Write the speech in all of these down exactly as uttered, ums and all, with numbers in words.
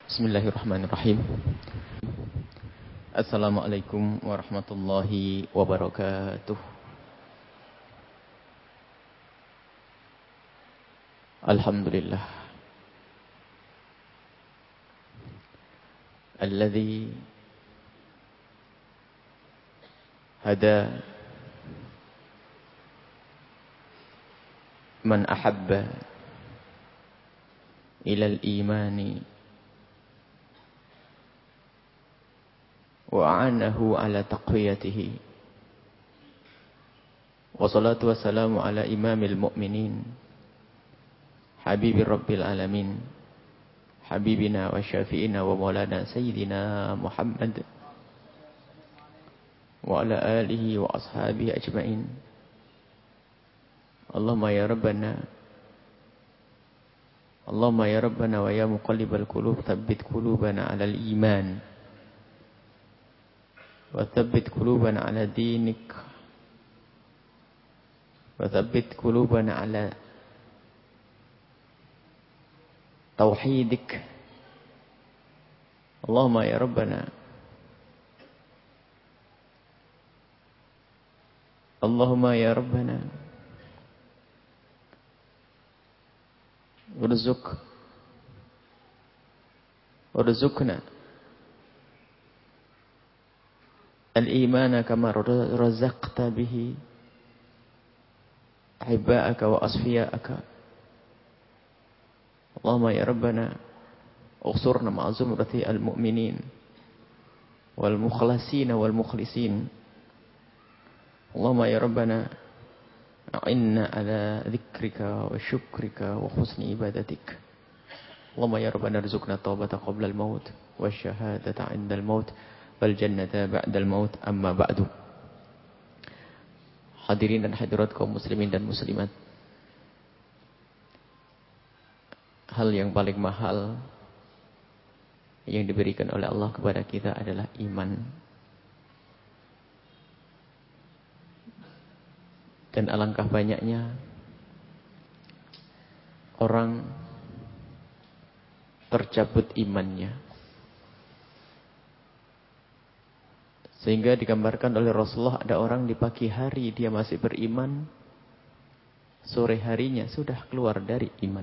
Bismillahirrahmanirrahim. Assalamualaikum warahmatullahi wabarakatuh. Alhamdulillah. Alladzi hada man ahabba ila al-imani wa'anahu ala taqwiyatihi wa salatu wassalamu ala imamil mu'minin habibir rabbil alamin habibina wa syafi'ina wa maulana sayyidina Muhammad wa ala alihi wa ashabihi ajma'in. Allahumma ya rabbana Allahumma ya rabbana wa ya muqallibal qulub tsabbit qulubana alal iman وثبت قلوبنا على دينك وثبت قلوبنا على توحيدك اللهم يا ربنا اللهم يا ربنا ارزق ارزقنا al-imana kama razaqta bihi ahibba'aka wa asfiya'aka. Allahumma ya Rabbana ukhsurna ma'a zumrati al-mu'minin wal mukhlasina wal mukhlisin. Allahumma ya Rabbana a'inna ala dhikrika wa syukrika wa husni ibadatik. Allahumma ya Rabbana rizukna taubata qabla al-maut wa syahadata 'inda al-maut wal jannata ba'dal maut, amma ba'du. Hadirin dan hadirat kaum muslimin dan muslimat, hal yang paling mahal yang diberikan oleh Allah kepada kita adalah iman. Dan alangkah banyaknya orang tercabut imannya, sehingga digambarkan oleh Rasulullah, ada orang di pagi hari dia masih beriman, sore harinya sudah keluar dari iman.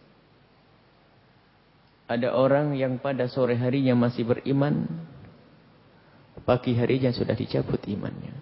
Ada orang yang pada sore harinya masih beriman, pagi harinya sudah dicabut imannya.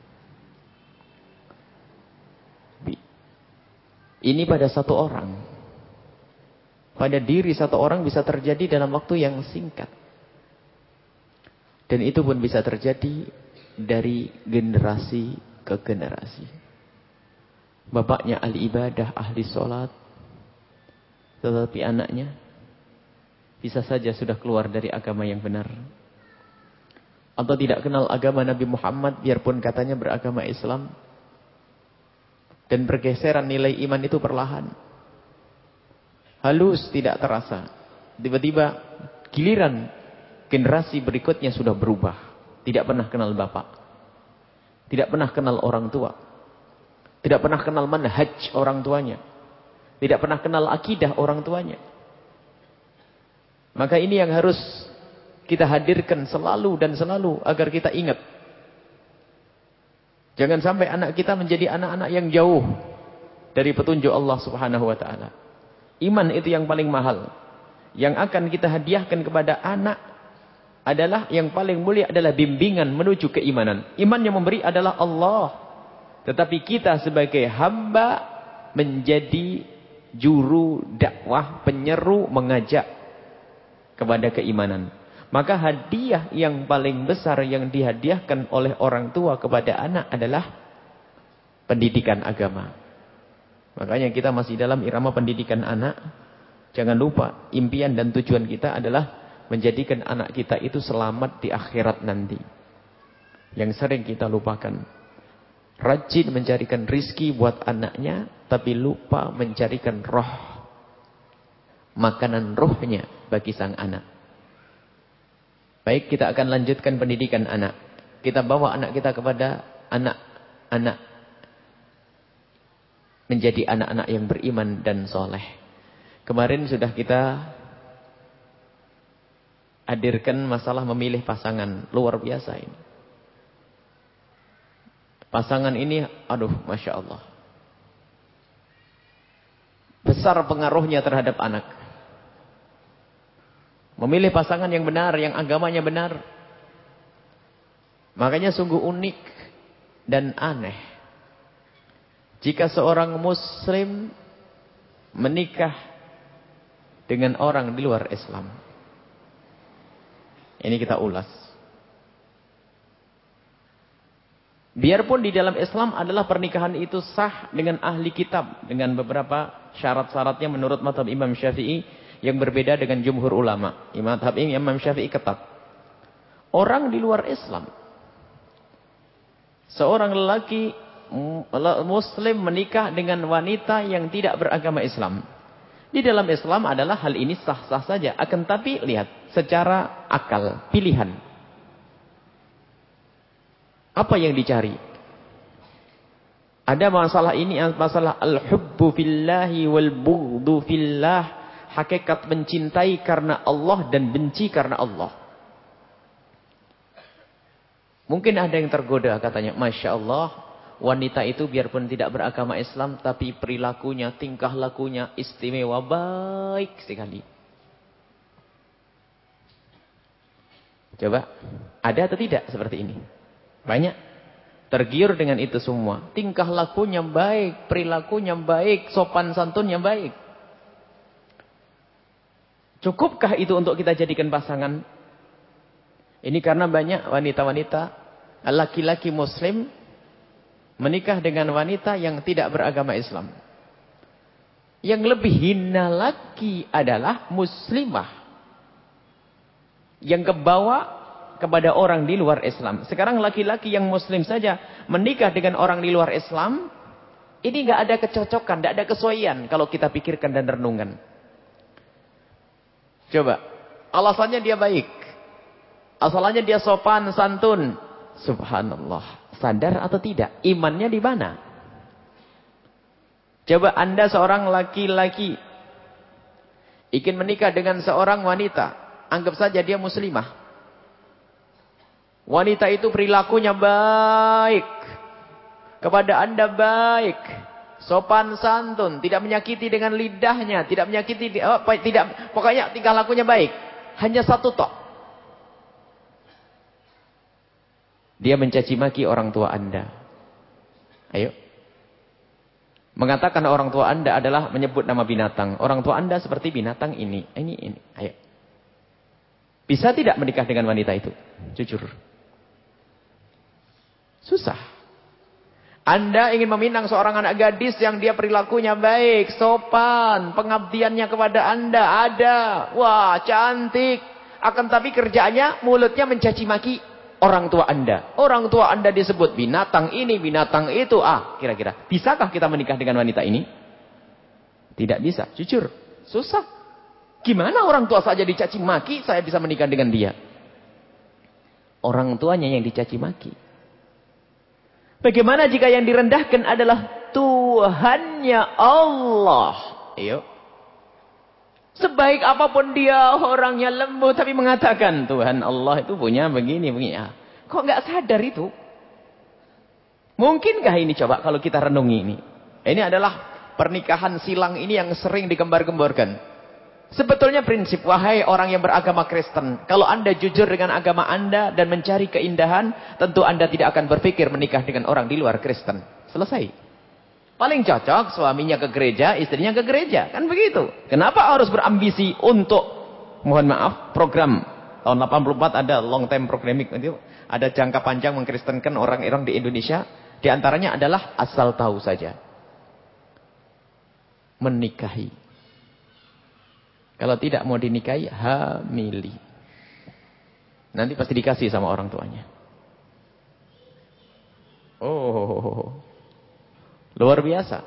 Ini pada satu orang. Pada diri satu orang bisa terjadi dalam waktu yang singkat. Dan itu pun bisa terjadi dari generasi ke generasi. Bapaknya ahli ibadah, ahli sholat, tetapi anaknya bisa saja sudah keluar dari agama yang benar. Atau tidak kenal agama Nabi Muhammad, biarpun katanya beragama Islam. Dan pergeseran nilai iman itu perlahan. Halus, tidak terasa. Tiba-tiba giliran generasi berikutnya sudah berubah. Tidak pernah kenal bapak. Tidak pernah kenal orang tua. Tidak pernah kenal manhaj orang tuanya. Tidak pernah kenal akidah orang tuanya. Maka ini yang harus kita hadirkan selalu dan selalu agar kita ingat. Jangan sampai anak kita menjadi anak-anak yang jauh dari petunjuk Allah Subhanahu wa taala. Iman itu yang paling mahal. Yang akan kita hadiahkan kepada anak adalah yang paling mulia adalah bimbingan menuju keimanan. Iman yang memberi adalah Allah. Tetapi kita sebagai hamba menjadi juru dakwah, penyeru, mengajak kepada keimanan. Maka hadiah yang paling besar yang dihadiahkan oleh orang tua kepada anak adalah pendidikan agama. Makanya kita masih dalam irama pendidikan anak. Jangan lupa impian dan tujuan kita adalah menjadikan anak kita itu selamat di akhirat nanti. Yang sering kita lupakan. Rajin mencarikan rizki buat anaknya, tapi lupa mencarikan roh. Makanan rohnya bagi sang anak. Baik, kita akan lanjutkan pendidikan anak. Kita bawa anak kita kepada anak-anak menjadi anak-anak yang beriman dan soleh. Kemarin sudah kita hadirkan masalah memilih pasangan. Luar biasa ini. Pasangan ini, aduh, Masya Allah. Besar pengaruhnya terhadap anak. Memilih pasangan yang benar, yang agamanya benar. Makanya sungguh unik dan aneh. Jika seorang muslim menikah dengan orang di luar Islam. Ini kita ulas. Biarpun di dalam Islam adalah pernikahan itu sah dengan ahli kitab. Dengan beberapa syarat-syaratnya menurut mazhab Imam Syafi'i. Yang berbeda dengan jumhur ulama. Mazhab Imam Syafi'i ketat. Orang di luar Islam. Seorang lelaki muslim menikah dengan wanita yang tidak beragama Islam. Di dalam Islam adalah hal ini sah-sah saja. Akan tapi lihat. Secara akal. Pilihan. Apa yang dicari? Ada masalah ini, masalah al-hubbu fillahi wal bughdu fillah, hakikat mencintai karena Allah dan benci karena Allah. Mungkin ada yang tergoda katanya, Masya Allah, wanita itu biarpun tidak beragama Islam, tapi perilakunya, tingkah lakunya istimewa, baik sekali. Coba, ada atau tidak seperti ini? Banyak tergiur dengan itu semua. Tingkah lakunya baik, perilakunya baik, sopan santunnya baik. Cukupkah itu untuk kita jadikan pasangan? Ini karena banyak wanita-wanita, laki-laki muslim menikah dengan wanita yang tidak beragama Islam. Yang lebih hina lagi adalah muslimah yang kebawa kepada orang di luar Islam. Sekarang laki-laki yang muslim saja menikah dengan orang di luar Islam, ini nggak ada kecocokan, nggak ada kesesuaian kalau kita pikirkan dan renungkan. Coba, alasannya dia baik, asalnya dia sopan, santun. Subhanallah, sadar atau tidak? Imannya di mana? Coba Anda seorang laki-laki ingin menikah dengan seorang wanita, anggap saja dia muslimah. Wanita itu perilakunya baik. Kepada Anda baik. Sopan santun. Tidak menyakiti dengan lidahnya. Tidak menyakiti. Oh, tidak, pokoknya tingkah lakunya baik. Hanya satu tok. Dia mencaci maki orang tua Anda. Ayo. Mengatakan orang tua Anda adalah menyebut nama binatang. Orang tua Anda seperti binatang ini. Ini, ini. Ayo. Bisa tidak menikah dengan wanita itu? Jujur. Susah. Anda ingin meminang seorang anak gadis yang dia perilakunya baik, sopan, pengabdiannya kepada Anda ada. Wah, cantik. Akan tapi kerjaannya mulutnya mencaci maki orang tua Anda. Orang tua Anda disebut binatang ini, binatang itu. Ah, kira-kira bisakah kita menikah dengan wanita ini? Tidak bisa, jujur. Susah. Gimana orang tua saja dicaci maki, saya bisa menikah dengan dia? Orang tuanya yang dicaci maki. Bagaimana jika yang direndahkan adalah Tuhannya Allah? Ayo. Sebaik apapun dia, orangnya lembut, tapi mengatakan Tuhan Allah itu punya begini, begini. Ah, kok nggak sadar itu? Mungkinkah ini coba kalau kita renungi ini? Ini adalah pernikahan silang ini yang sering digembar-gemborkan. Sebetulnya prinsip, wahai orang yang beragama Kristen, kalau Anda jujur dengan agama Anda dan mencari keindahan, tentu Anda tidak akan berpikir menikah dengan orang di luar Kristen. Selesai. Paling cocok suaminya ke gereja, istrinya ke gereja. Kan begitu. Kenapa harus berambisi untuk, mohon maaf, program tahun delapan puluh empat ada long term programming, ada jangka panjang mengkristenkan orang-orang di Indonesia. Di antaranya adalah asal tahu saja. Menikahi. Kalau tidak mau dinikahi, hamili. Nanti pasti dikasih sama orang tuanya. Oh, luar biasa.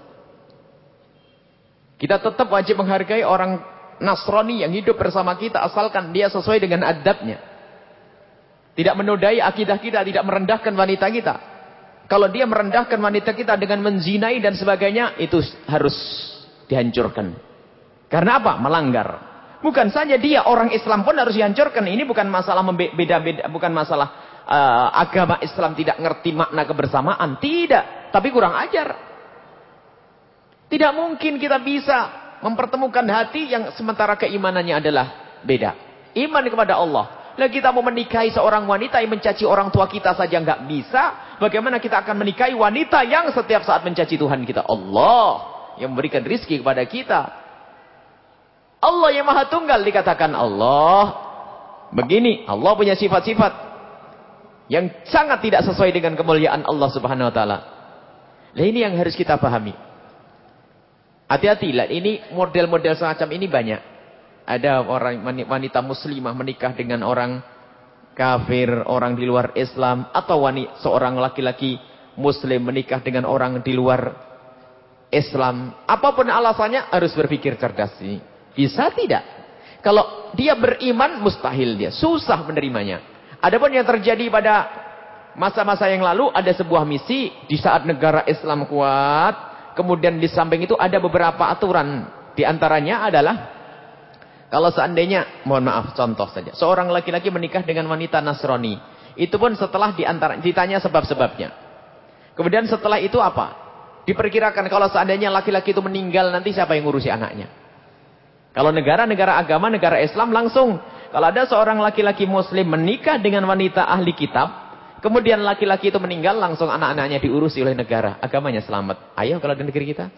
Kita tetap wajib menghargai orang Nasrani yang hidup bersama kita, asalkan dia sesuai dengan adabnya. Tidak menodai akidah kita, tidak merendahkan wanita kita. Kalau dia merendahkan wanita kita dengan menzinai dan sebagainya, itu harus dihancurkan. Karena apa? Melanggar. Bukan saja dia, orang Islam pun harus dihancurkan. Ini bukan masalah beda-beda, bukan masalah uh, agama Islam tidak ngerti makna kebersamaan. Tidak, tapi kurang ajar. Tidak mungkin kita bisa mempertemukan hati yang sementara keimanannya adalah beda. Iman kepada Allah. Lah kita mau menikahi seorang wanita yang mencaci orang tua kita saja nggak bisa. Bagaimana kita akan menikahi wanita yang setiap saat mencaci Tuhan kita? Allah yang memberikan rizki kepada kita. Allah yang maha tunggal dikatakan Allah. Begini, Allah punya sifat-sifat yang sangat tidak sesuai dengan kemuliaan Allah subhanahu wa ta'ala. Nah ini yang harus kita pahami. Hati-hati lah, ini model-model semacam ini banyak. Ada orang wanita muslimah menikah dengan orang kafir, orang di luar Islam. Atau wanita, seorang laki-laki muslim menikah dengan orang di luar Islam. Apapun alasannya harus berpikir cerdas ini. Bisa tidak? Kalau dia beriman, mustahil dia. Susah menerimanya. Adapun yang terjadi pada masa-masa yang lalu, ada sebuah misi. Di saat negara Islam kuat, kemudian di samping itu ada beberapa aturan. Di antaranya adalah, kalau seandainya, mohon maaf, contoh saja. Seorang laki-laki menikah dengan wanita Nasrani. Itu pun setelah diantara, ditanya sebab-sebabnya. Kemudian setelah itu apa? Diperkirakan kalau seandainya laki-laki itu meninggal, nanti siapa yang ngurusi anaknya? Kalau negara-negara agama, negara Islam langsung. Kalau ada seorang laki-laki muslim menikah dengan wanita ahli kitab, kemudian laki-laki itu meninggal, langsung anak-anaknya diurusi oleh negara. Agamanya selamat. Ayo kalau di negeri kita.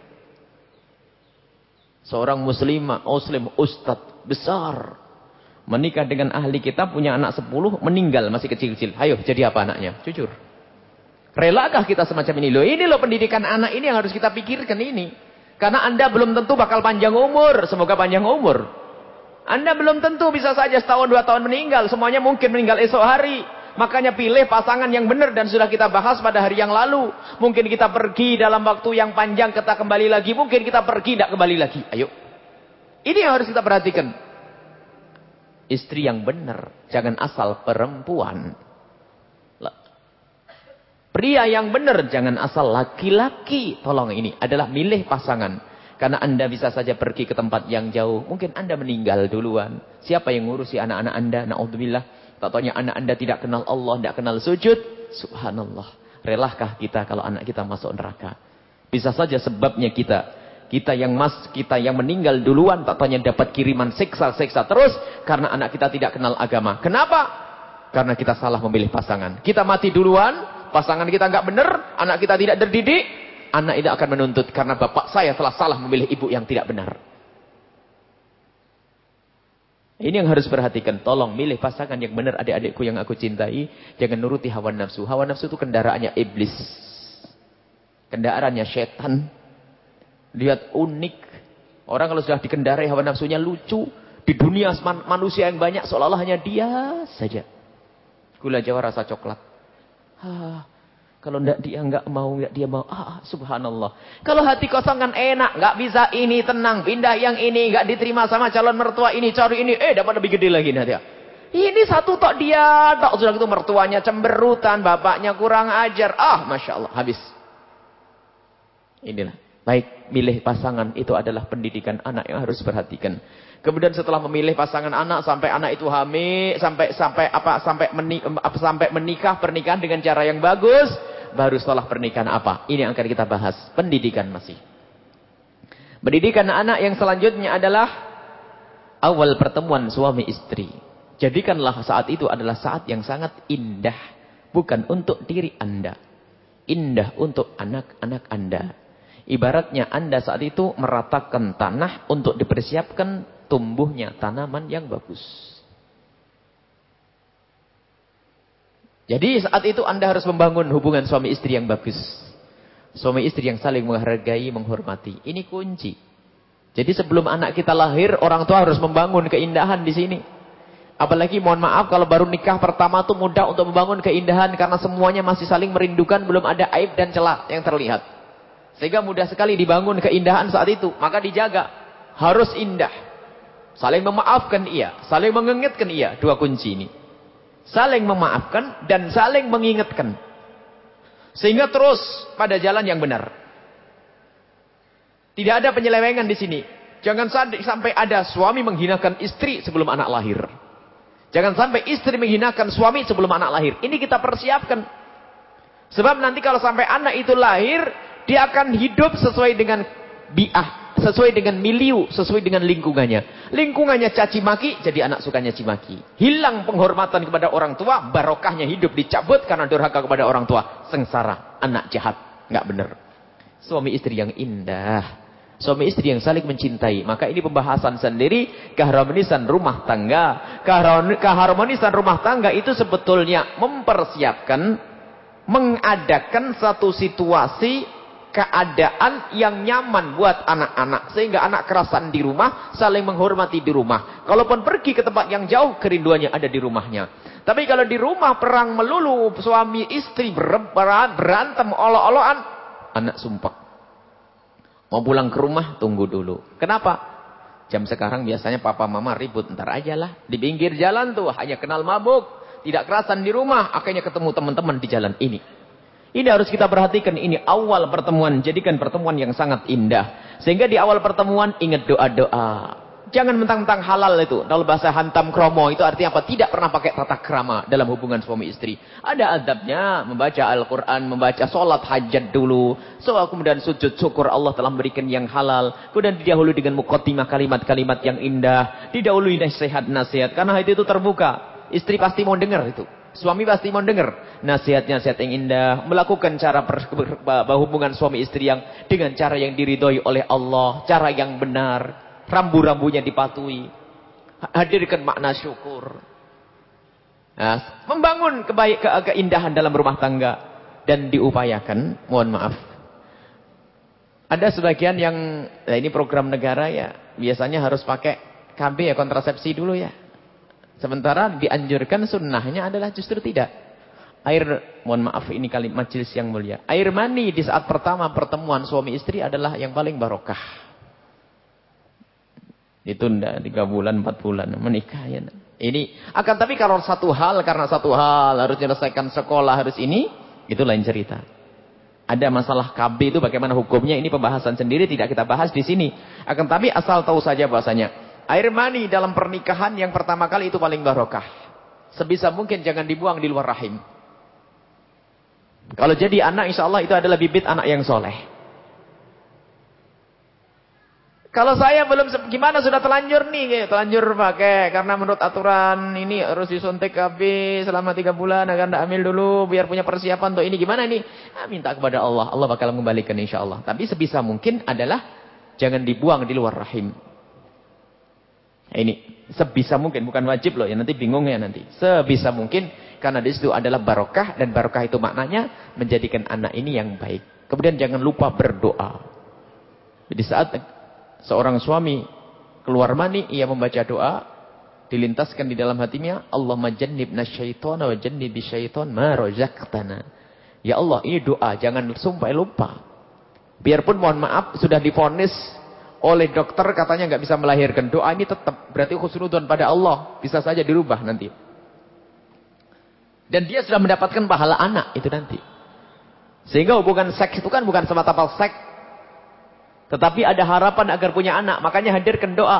Seorang muslimah, muslim, ustadz besar. Menikah dengan ahli kitab, punya anak sepuluh, meninggal masih kecil-kecil. Ayo jadi apa anaknya? Jujur. Relakah kita semacam ini? Loh ini loh pendidikan anak ini yang harus kita pikirkan ini. Karena Anda belum tentu bakal panjang umur. Semoga panjang umur. Anda belum tentu, bisa saja setahun dua tahun meninggal. Semuanya mungkin meninggal esok hari. Makanya pilih pasangan yang benar. Dan sudah kita bahas pada hari yang lalu. Mungkin kita pergi dalam waktu yang panjang, kita kembali lagi. Mungkin kita pergi, tidak kembali lagi. Ayo. Ini yang harus kita perhatikan. Istri yang benar. Jangan asal perempuan. Pria yang benar, jangan asal laki-laki. Tolong, ini adalah milih pasangan. Karena Anda bisa saja pergi ke tempat yang jauh. Mungkin Anda meninggal duluan. Siapa yang ngurusi anak-anak Anda? Na'udzubillah. Tak taunya anak Anda tidak kenal Allah, tidak kenal sujud. Subhanallah. Relahkah kita kalau anak kita masuk neraka? Bisa saja sebabnya kita. Kita yang mas, kita yang meninggal duluan, tak taunya dapat kiriman siksa-siksa terus. Karena anak kita tidak kenal agama. Kenapa? Karena kita salah memilih pasangan. Kita mati duluan. Pasangan kita nggak benar, anak kita tidak terdidik, anak itu akan menuntut karena bapak saya telah salah memilih ibu yang tidak benar. Ini yang harus perhatikan. Tolong milih pasangan yang benar, adik-adikku yang aku cintai. Jangan nuruti hawa nafsu. Hawa nafsu itu kendaraannya iblis. Kendaraannya setan. Lihat unik. Orang kalau sudah dikendarai hawa nafsunya lucu. Di dunia manusia yang banyak seolah-olah hanya dia saja. Gula Jawa rasa coklat. Ah, kalau enggak dia enggak mau, enggak dia mau. Ah, subhanallah. Kalau hati kosong kan enak, enggak bisa ini, tenang, pindah yang ini, enggak diterima sama calon mertua ini, cari ini, eh dapat lebih gede lagi nanti. Ini satu tok dia, tok sudah gitu mertuanya cemberutan, bapaknya kurang ajar. Ah, masya Allah, habis. Inilah. Baik, milih pasangan itu adalah pendidikan anak yang harus perhatikan. Kemudian setelah memilih pasangan anak sampai anak itu hamil, sampai sampai apa sampai menikah, sampai menikah pernikahan dengan cara yang bagus, baru setelah pernikahan apa? Ini yang akan kita bahas, pendidikan masih. Pendidikan anak yang selanjutnya adalah awal pertemuan suami istri. Jadikanlah saat itu adalah saat yang sangat indah, bukan untuk diri Anda. Indah untuk anak-anak Anda. Ibaratnya Anda saat itu meratakan tanah untuk dipersiapkan tumbuhnya tanaman yang bagus. Jadi saat itu Anda harus membangun hubungan suami istri yang bagus. Suami istri yang saling menghargai, menghormati. Ini kunci. Jadi sebelum anak kita lahir, orang tua harus membangun keindahan di sini. Apalagi mohon maaf kalau baru nikah pertama tuh mudah untuk membangun keindahan. Karena semuanya masih saling merindukan, belum ada aib dan celah yang terlihat. Sehingga mudah sekali dibangun keindahan saat itu. Maka dijaga. Harus indah. Saling memaafkan iya. Saling mengingatkan iya. Dua kunci ini. Saling memaafkan dan saling mengingatkan. Sehingga terus pada jalan yang benar. Tidak ada penyelewengan di sini. Jangan sampai ada suami menghinakan istri sebelum anak lahir. Jangan sampai istri menghinakan suami sebelum anak lahir. Ini kita persiapkan. Sebab nanti kalau sampai anak itu lahir, dia akan hidup sesuai dengan bi'ah. Sesuai dengan milieu, sesuai dengan lingkungannya. Lingkungannya caci maki, jadi anak sukanya cimaki. Hilang penghormatan kepada orang tua, barokahnya hidup dicabut karena durhaka kepada orang tua. Sengsara, anak jahat. Nggak benar. Suami istri yang indah. Suami istri yang saling mencintai. Maka ini pembahasan sendiri, keharmonisan rumah tangga. Keharmonisan rumah tangga itu sebetulnya mempersiapkan, mengadakan satu situasi, keadaan yang nyaman buat anak-anak. Sehingga anak kerasan di rumah, saling menghormati di rumah. Kalaupun pergi ke tempat yang jauh, kerinduannya ada di rumahnya. Tapi kalau di rumah perang melulu, suami istri berantem olo-oloan, anak sumpah. Mau pulang ke rumah, tunggu dulu. Kenapa? Jam sekarang biasanya papa mama ribut, ntar aja lah. Di pinggir jalan tuh, hanya kenal mabuk. Tidak kerasan di rumah, akhirnya ketemu teman-teman di jalan ini. Ini harus kita perhatikan, ini awal pertemuan. Jadikan pertemuan yang sangat indah. Sehingga di awal pertemuan ingat doa-doa. Jangan mentang-mentang halal itu. Kalau bahasa hantam kromo itu artinya apa? Tidak pernah pakai tata krama dalam hubungan suami istri. Ada adabnya, membaca Al-Quran, membaca sholat hajat dulu. Soal kemudian sujud syukur Allah telah memberikan yang halal. Kemudian didahului dengan muqaddimah kalimat-kalimat yang indah. Didahului nasihat-nasihat. Karena hati itu terbuka. Istri pasti mau dengar itu. Suami pasti mau dengar nasihat-nasihat yang indah, melakukan cara berhubungan suami istri yang dengan cara yang diridhoi oleh Allah, cara yang benar, rambu-rambunya dipatuhi, hadirkan makna syukur, nah, membangun kebaik ke keindahan dalam rumah tangga dan diupayakan. Mohon maaf, ada sebagian yang, nah ini program negara ya, biasanya harus pakai K B ya, kontrasepsi dulu ya. Sementara dianjurkan sunnahnya adalah justru tidak. Air, mohon maaf ini kali majelis yang mulia. Air mani di saat pertama pertemuan suami istri adalah yang paling barokah. Ditunda tiga bulan, empat bulan menikah ya. Ini akan, tapi kalau satu hal, karena satu hal harus menyelesaikan sekolah, harus ini, itu lain cerita. Ada masalah K B itu bagaimana hukumnya, ini pembahasan sendiri, tidak kita bahas di sini. Akan tapi asal tahu saja bahasanya air mani dalam pernikahan yang pertama kali itu paling barokah. Sebisa mungkin jangan dibuang di luar rahim. Kalau jadi anak, insya Allah itu adalah bibit anak yang soleh. Kalau saya belum, gimana sudah telanjur nih, telanjur pakai, karena menurut aturan ini harus disuntik K B selama tiga bulan, agar tidak hamil dulu, biar punya persiapan untuk ini. Gimana ini? Nah, minta kepada Allah, Allah bakal mengembalikan insya Allah. Tapi sebisa mungkin adalah jangan dibuang di luar rahim. Ini sebisa mungkin, bukan wajib loh ya, nanti bingung ya nanti. Sebisa mungkin, karena di situ adalah barokah, dan barokah itu maknanya menjadikan anak ini yang baik. Kemudian jangan lupa berdoa. Di saat seorang suami keluar mani, ia membaca doa, dilintaskan di dalam hatinya, Allahumma jannibna syaitana wa jannibi syaitan ma razaqtana. Ya Allah, ini doa, jangan sampai lupa. Biarpun mohon maaf sudah divonis oleh dokter katanya nggak bisa melahirkan, doa ini tetap berarti husnudzon pada Allah, bisa saja dirubah nanti. Dan dia sudah mendapatkan pahala anak itu nanti. Sehingga hubungan seks itu kan bukan semata-mata seks, tetapi ada harapan agar punya anak. Makanya hadirkan doa.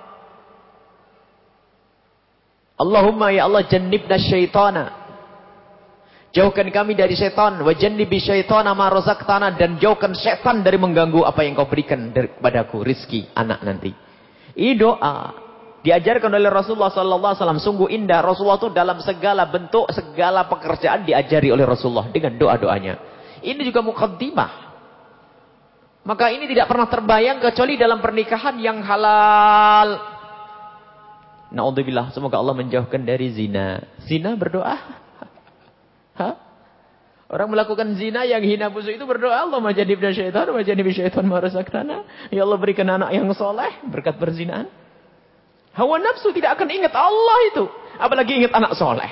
Allahumma ya Allah jannibna syaitana. Jauhkan kami dari setan, wa jannibi syaitana ma razaqtana, dan jauhkan setan dari mengganggu apa yang kau berikan kepadaku, rizki anak nanti. Ini doa diajarkan oleh Rasulullah sallallahu alaihi wasallam, sungguh indah. Rasulullah itu dalam segala bentuk, segala pekerjaan diajari oleh Rasulullah dengan doa-doanya. Ini juga muqaddimah. Maka ini tidak pernah terbayang kecuali dalam pernikahan yang halal. Na'udzubillah, semoga Allah menjauhkan dari zina. Zina berdoa. Hah? Orang melakukan zina yang hina busuk itu berdoa, Allah majadibna syaitan, majadibna syaitan ma razaqtana. Ya Allah berikan anak yang soleh berkat perzinaan. Hawa nafsu tidak akan ingat Allah itu, apalagi ingat anak soleh.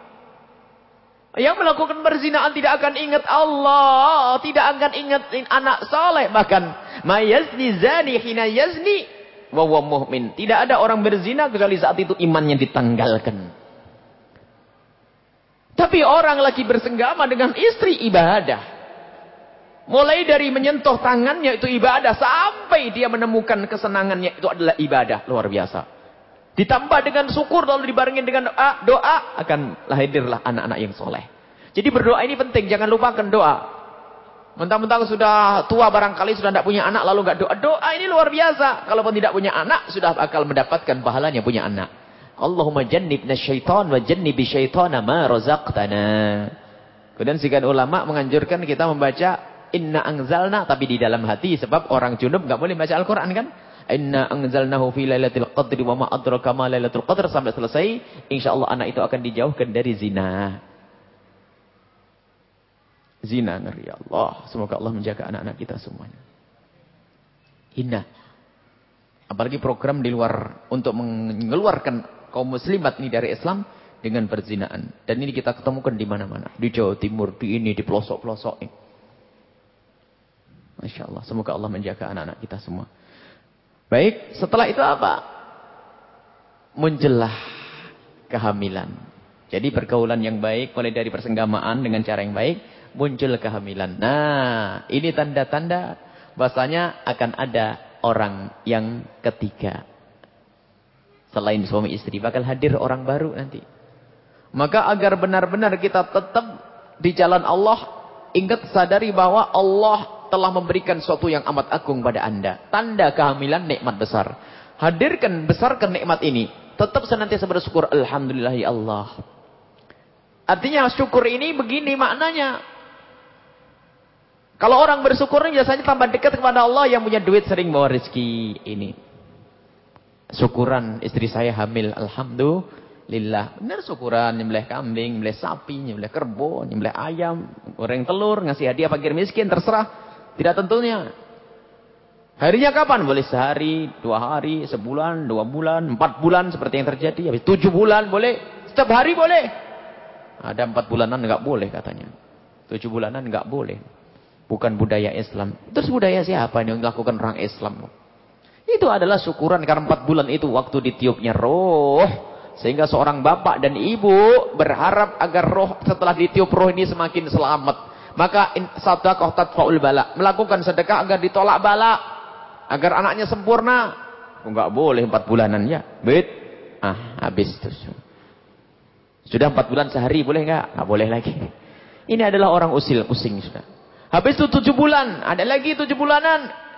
Yang melakukan perzinaan tidak akan ingat Allah, tidak akan ingat anak soleh. Bahkan mayazni zani hina yazni wa huwa mu'min. Tidak ada orang berzina kecuali saat itu imannya ditanggalkan. Tapi orang lagi bersenggama dengan istri ibadah. Mulai dari menyentuh tangannya itu ibadah. Sampai dia menemukan kesenangannya itu adalah ibadah. Luar biasa. Ditambah dengan syukur lalu dibarengin dengan doa. Doa akan lahirlah anak-anak yang soleh. Jadi berdoa ini penting. Jangan lupakan doa. Mentang-mentang sudah tua barangkali sudah tidak punya anak lalu nggak doa. Doa ini luar biasa. Kalaupun tidak punya anak sudah bakal mendapatkan pahalanya punya anak. Allahumma jannibna syaitan wa jannibi syaitana ma razaqtana. Kemudian sekian ulama menganjurkan kita membaca inna anzalna tapi di dalam hati sebab orang junub nggak boleh baca Al-Qur'an kan? Inna anzalnahu fi lailatul qadri wa ma adraka ma lailatul qadr sampai selesai, insyaallah anak itu akan dijauhkan dari zina. Zina, ngeri Allah. Semoga Allah menjaga anak-anak kita semuanya. Hina. Apalagi program di luar untuk mengeluarkan kaum muslimat ini dari Islam dengan perzinaan. Dan ini kita ketemukan di mana-mana. Di Jawa Timur, di ini, di pelosok-pelosok ini. Masya Allah. Semoga Allah menjaga anak-anak kita semua. Baik, setelah itu apa? Muncullah kehamilan. Jadi pergaulan yang baik, mulai dari persenggamaan dengan cara yang baik, muncul kehamilan. Nah, ini tanda-tanda bahasanya akan ada orang yang ketiga. Selain suami istri, bakal hadir orang baru nanti. Maka agar benar-benar kita tetap di jalan Allah, ingat sadari bahwa Allah telah memberikan sesuatu yang amat agung pada anda. Tanda kehamilan nikmat besar. Hadirkan, besarkan nikmat ini. Tetap senantiasa bersyukur. Alhamdulillah ya Allah. Artinya syukur ini begini maknanya. Kalau orang bersyukur ini biasanya tambah dekat kepada Allah, yang punya duit sering bawa rezeki ini. Syukuran istri saya hamil. Alhamdulillah. Benar syukuran. Nyembelih kambing, nyembelih sapi, nyembelih kerbau, nyembelih ayam, goreng telur, ngasih hadiah fakir miskin, terserah. Tidak tentunya. Harinya kapan? Boleh sehari, dua hari, sebulan, dua bulan, empat bulan seperti yang terjadi. Habis tujuh bulan boleh. Setiap hari boleh. Ada empat bulanan enggak boleh katanya. Tujuh bulanan enggak boleh. Bukan budaya Islam. Terus budaya siapa yang dilakukan orang Islam? Itu adalah syukuran karena empat bulan itu waktu ditiupnya roh. Sehingga seorang bapak dan ibu berharap agar roh setelah ditiup roh ini semakin selamat. Maka sadaqah tadfa'ul bala. Melakukan sedekah agar ditolak bala. Agar anaknya sempurna. Enggak boleh empat bulanan ya. Bet. Ah, habis itu. Sudah empat bulan sehari boleh enggak? Enggak boleh lagi. Ini adalah orang usil, pusing sudah. Habis itu tujuh bulan. Ada lagi tujuh bulanan.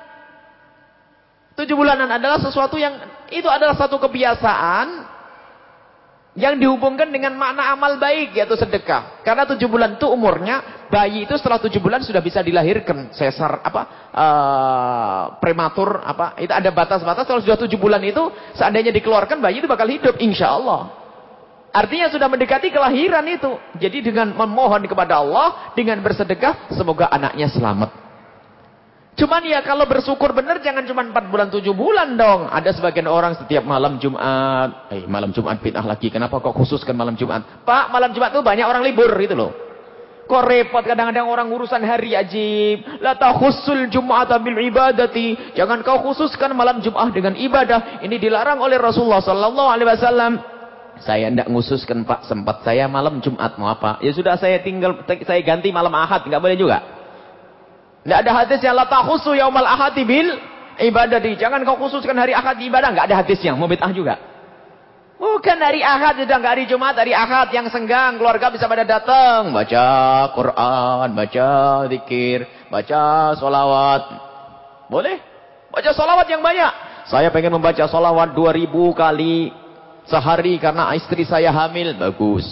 Tujuh bulanan adalah sesuatu yang, itu adalah satu kebiasaan yang dihubungkan dengan makna amal baik, yaitu sedekah. Karena tujuh bulan itu umurnya, bayi itu setelah tujuh bulan sudah bisa dilahirkan. Sesar, apa, uh, prematur, apa, itu ada batas-batas. Kalau sudah tujuh bulan itu, seandainya dikeluarkan, bayi itu bakal hidup, insya Allah. Artinya sudah mendekati kelahiran itu. Jadi dengan memohon kepada Allah, dengan bersedekah, semoga anaknya selamat. Cuman ya kalau bersyukur benar jangan cuma empat bulan tujuh bulan dong. Ada sebagian orang setiap malam Jumat, eh malam Jumat bid'ah lagi. Kenapa kok khususkan malam Jumat? Pak, malam Jumat itu banyak orang libur gitu loh. Kok repot kadang-kadang orang urusan hari ajib. La takhussul Jum'ata bil ibadati. Jangan kau khususkan malam Jumat dengan ibadah. Ini dilarang oleh Rasulullah sallallahu alaihi wasallam. Saya tidak khususkan Pak, sempat saya malam Jumat mau apa? Ya sudah saya tinggal saya ganti malam Ahad, enggak boleh juga. Tidak ada hadis yang la takhusu yaumal ahadi bil ibadati. Jangan kau khususkan hari Ahad di ibadah. Tidak ada hadisnya. Mau bid'ah juga. Bukan hari Ahad. Sudah tidak hari Jumat. Hari Ahad yang senggang. Keluarga bisa pada datang. Baca Quran. Baca zikir. Baca solawat. Boleh? Baca solawat yang banyak. Saya pengen membaca solawat dua ribu kali sehari. Karena istri saya hamil. Bagus.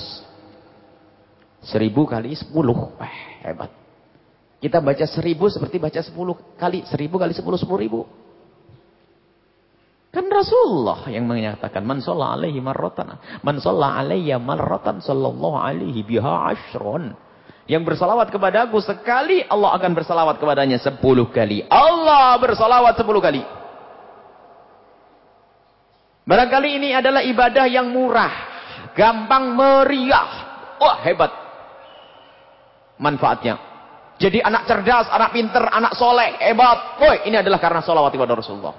Seribu kali sepuluh. Wah, hebat. Kita baca seribu seperti baca sepuluh kali. Seribu kali sepuluh, sepuluh ribu. Kan Rasulullah yang menyatakan. Man sholla alaihi marratan. Man sholla alaiya marratan. Sallallahu alaihi biha ashron. Yang bersalawat kepadaku sekali. Allah akan bersalawat kepadanya sepuluh kali. Allah bersalawat sepuluh kali. Barangkali ini adalah ibadah yang murah. Gampang meriah. Wah, hebat. Manfaatnya. Jadi anak cerdas, anak pinter, anak soleh, hebat. Woi, ini adalah karena solawat kepada Rasulullah.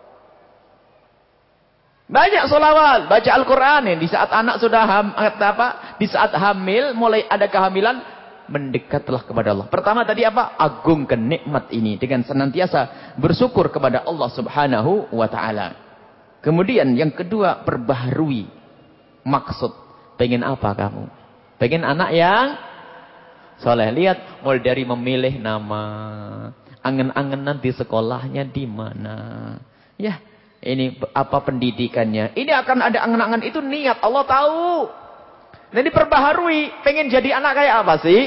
Banyak solawat, baca Al-Quran. Di saat anak sudah ham, apa? Di saat hamil, mulai ada kehamilan, mendekatlah kepada Allah. Pertama tadi apa? Agungkan nikmat ini dengan senantiasa bersyukur kepada Allah Subhanahu wa taala. Kemudian yang kedua, perbaharui maksud. Pengen apa kamu? Pengen anak yang soleh. Lihat, mulai dari memilih nama, angen-angen nanti sekolahnya di mana. Ya, ini apa pendidikannya. Ini akan ada angen-angen, itu niat, Allah tahu. Jadi perbaharui, pengen jadi anak kayak apa sih?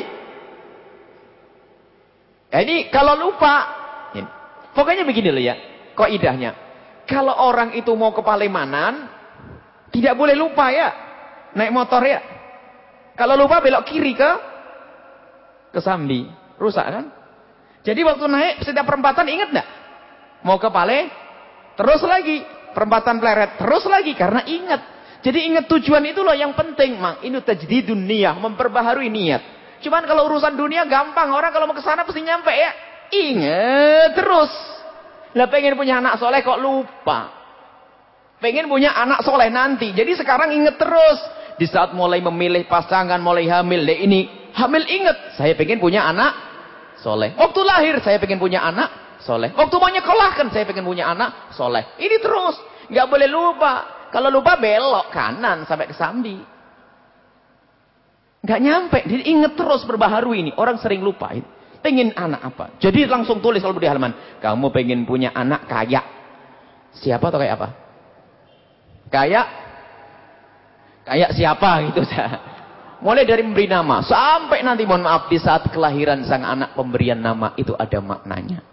Ini kalau lupa, ini. Pokoknya begini loh ya, kaidahnya. Kalau orang itu mau ke Palemanan, tidak boleh lupa ya, naik motor ya. Kalau lupa belok kiri ke Kesambi, rusak kan? Jadi waktu naik setiap perempatan ingat enggak? Mau ke Pale, terus lagi perempatan Pleret, terus lagi karena ingat. Jadi ingat tujuan itu loh yang penting, Mang. Ini tajdidun niyah, memperbaharui niat. Cuman kalau urusan dunia gampang, orang kalau mau ke sana pasti nyampe ya. Ingat terus. Lah pengen punya anak soleh kok lupa. Pengen punya anak soleh nanti. Jadi sekarang ingat terus. Di saat mulai memilih pasangan, mulai hamil, deh ini hamil ingat, saya pengen punya anak soleh. Waktu lahir saya pengen punya anak soleh. Waktu mau nyekolahkan saya pengen punya anak soleh. Ini terus, nggak boleh lupa. Kalau lupa belok kanan sampai ke Sambi. Nggak nyampe. Jadi ingat terus perbaharui ini. Orang sering lupa. Pengen anak apa? Jadi langsung tulis selalu di halaman. Kamu pengen punya anak kaya. Siapa atau kayak apa? Kayak kayak siapa gitu. Mulai dari memberi nama. Sampai nanti mohon maaf di saat kelahiran sang anak pemberian nama itu ada maknanya.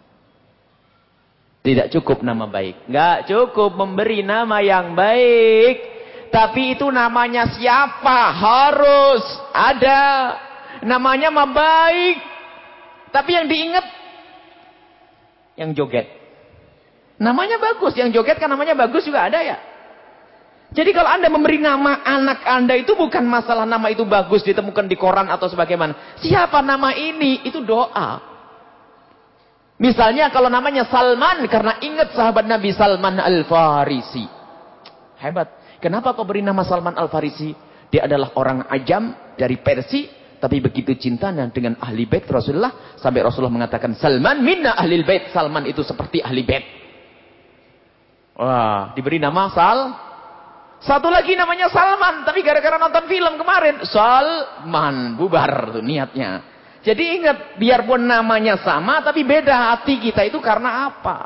Tidak cukup nama baik. Nggak cukup memberi nama yang baik. Tapi itu namanya siapa? Harus ada. Namanya mah baik. Tapi yang diingat yang joget. Namanya bagus. Yang joget kan namanya bagus juga ada ya. Jadi kalau Anda memberi nama anak Anda itu bukan masalah nama itu bagus ditemukan di koran atau sebagaimana. Siapa nama ini? Itu doa. Misalnya kalau namanya Salman karena ingat sahabat Nabi Salman Al-Farisi. Hebat. Kenapa kau beri nama Salman Al-Farisi? Dia adalah orang ajam dari Persia, tapi begitu cintanya dengan ahli bait Rasulullah sampai Rasulullah mengatakan Salman minna ahli bait. Salman itu seperti ahli bait. Wah, diberi nama Sal. Satu lagi namanya Salman, tapi gara-gara nonton film kemarin Salman bubar tuh niatnya. Jadi ingat, biarpun namanya sama, tapi beda hati kita itu karena apa?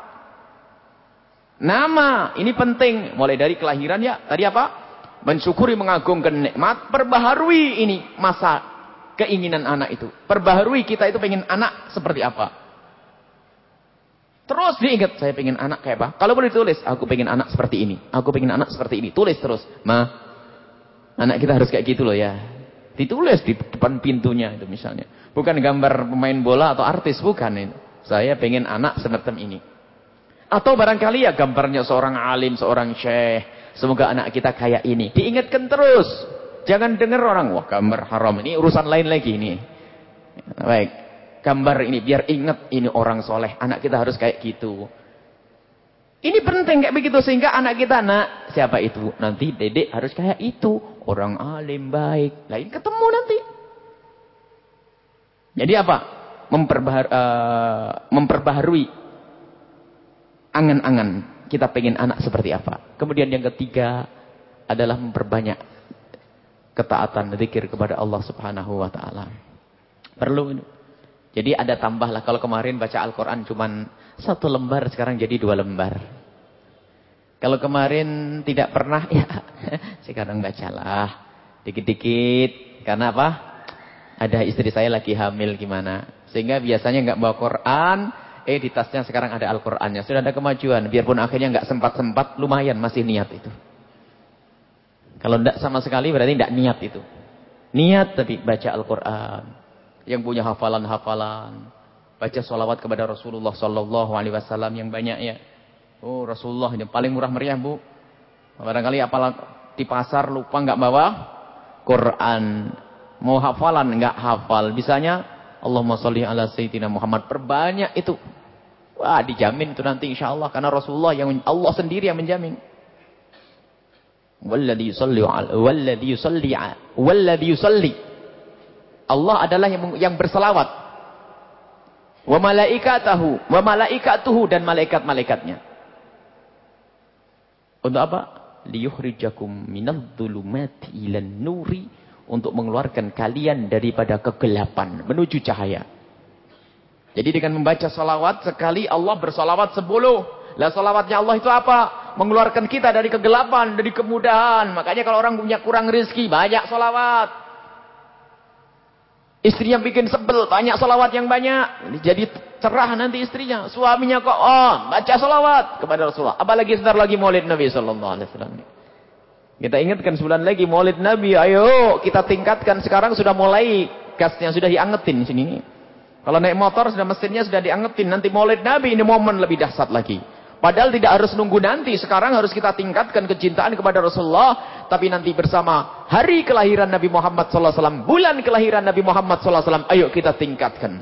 Nama, ini penting. Mulai dari kelahiran ya, tadi apa? Mensyukuri, mengagungkan nikmat, perbaharui ini masa keinginan anak itu. Perbaharui kita itu pengen anak seperti apa? Terus diingat, saya pengen anak kayak apa? Kalau boleh tulis, aku pengen anak seperti ini. Aku pengen anak seperti ini. Tulis terus. Ma, anak kita harus kayak gitu loh ya. Ditulis di depan pintunya itu misalnya. Bukan gambar pemain bola atau artis, bukan itu. Saya pengen anak semacam ini. Atau barangkali ya gambarnya seorang alim, seorang syekh. Semoga anak kita kayak ini. Diingatkan terus. Jangan dengar orang, wah gambar haram. Ini urusan lain lagi ini. Baik. Gambar ini, biar ingat ini orang soleh. Anak kita harus kayak gitu. Ini penting kayak begitu. Sehingga anak kita, nak, siapa itu? Nanti dedek harus kayak itu. Orang alim baik. Lain ketemu nanti. Jadi apa? Memperbahar, uh, memperbaharui angan-angan. Kita pengen anak seperti apa. Kemudian yang ketiga adalah memperbanyak ketaatan, zikir kepada Allah Subhanahu wa taala. Perlu ini. Jadi ada tambahlah. Kalau kemarin baca Al-Quran cuman satu lembar, sekarang jadi dua lembar. Kalau kemarin tidak pernah, ya sekarang bacalah. Dikit-dikit. Karena apa? Ada istri saya lagi hamil gimana. Sehingga biasanya nggak bawa Quran. Eh di tasnya sekarang ada Al-Qurannya. Sudah ada kemajuan. Biarpun akhirnya nggak sempat-sempat, lumayan masih niat itu. Kalau tidak sama sekali berarti tidak niat itu. Niat tapi baca Al-Quran. Yang punya hafalan-hafalan. Baca sholawat kepada Rasulullah Sallallahu Alaihi Wasallam yang banyak ya. Oh Rasulullah ini paling murah meriah bu. Barangkali apalah di pasar lupa nggak bawa Quran. Mau hafalan nggak hafal. Bisanya Allahumma sholli ala Sayyidina Muhammad. Perbanyak itu. Wah dijamin itu nanti insya Allah. Karena Rasulullah yang Allah sendiri yang menjamin. Walladhi yusalli walladhi yusalli walladhi yusalli. Allah adalah yang, yang berselawat. Wa malaikatahu, wa malaikatuhu, dan malaikat-malaikatnya. Untuk apa? Liyukhrijakum minadh-dhulumati ilan nuri, untuk mengeluarkan kalian daripada kegelapan menuju cahaya. Jadi dengan membaca salawat sekali, Allah bersalawat sepuluh. Lah salawatnya Allah itu apa? Mengeluarkan kita dari kegelapan, dari kemudahan. Makanya kalau orang punya kurang rezeki, banyak salawat. Istrinya bikin sebel, banyak salawat yang banyak. Jadi cerah nanti istrinya. Suaminya kok, oh, baca salawat kepada Rasulullah. Apalagi sebentar lagi maulid Nabi sallallahu alaihi wasallam. Kita ingatkan sebulan lagi maulid Nabi. Ayo kita tingkatkan. Sekarang sudah mulai gasnya sudah diangetin sini. Kalau naik motor sudah mesinnya sudah diangetin. Nanti maulid Nabi ini momen lebih dahsyat lagi. Padahal tidak harus nunggu nanti. Sekarang harus kita tingkatkan kecintaan kepada Rasulullah. Tapi nanti bersama hari kelahiran Nabi Muhammad sallallahu alaihi wasallam, bulan kelahiran Nabi Muhammad sallallahu alaihi wasallam, ayo kita tingkatkan.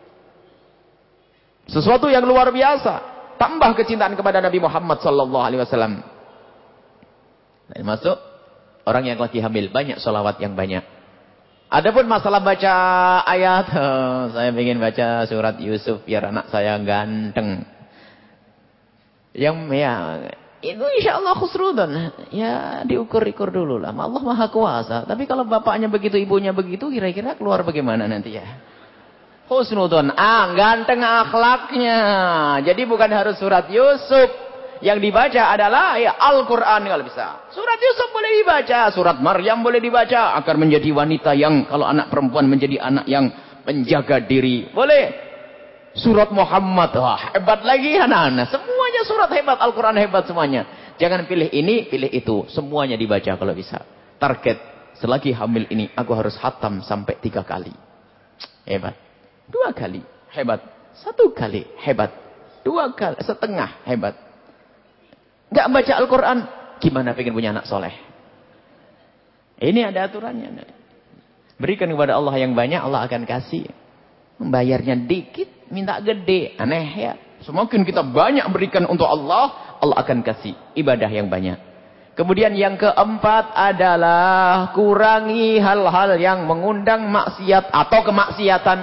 Sesuatu yang luar biasa. Tambah kecintaan kepada Nabi Muhammad sallallahu alaihi wasallam. Dan masuk orang yang lagi hamil, banyak sholawat yang banyak. Adapun masalah baca ayat, oh, saya ingin baca surat Yusuf biar anak saya ganteng. Yang ya, itu insya Allah khusrudun. Ya diukur-ukur dulu lah. Allah Maha Kuasa. Tapi kalau bapaknya begitu, ibunya begitu, kira-kira keluar bagaimana nanti ya? Khusnudun. Ah, ganteng akhlaknya. Jadi bukan harus surat Yusuf. Yang dibaca adalah ya Al-Quran kalau bisa. Surat Yusuf boleh dibaca. Surat Maryam boleh dibaca. Agar menjadi wanita yang, kalau anak perempuan menjadi anak yang menjaga diri. Boleh. Surat Muhammad. Wah, hebat lagi anak-anak. Semuanya surat hebat. Al-Quran hebat semuanya. Jangan pilih ini, pilih itu. Semuanya dibaca kalau bisa. Target. Selagi hamil ini, aku harus khatam sampai tiga kali. Hebat. Dua kali. Hebat. Satu kali. Hebat. Dua kali. Setengah. Hebat. Enggak baca Al-Quran, gimana pengen punya anak soleh? Ini ada aturannya. Berikan kepada Allah yang banyak, Allah akan kasih. Membayarnya dikit, minta gede. Aneh ya. Semakin kita banyak berikan untuk Allah, Allah akan kasih ibadah yang banyak. Kemudian yang keempat adalah kurangi hal-hal yang mengundang maksiat atau kemaksiatan.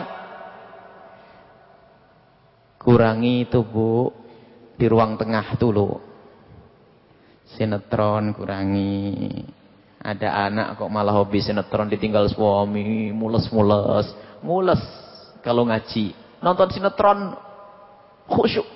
Kurangi itu Bu, di ruang tengah dulu. Sinetron kurangi. Ada anak kok malah hobi sinetron, ditinggal suami, mules-mules. Mules kalau ngaji. Nonton sinetron khusyuk.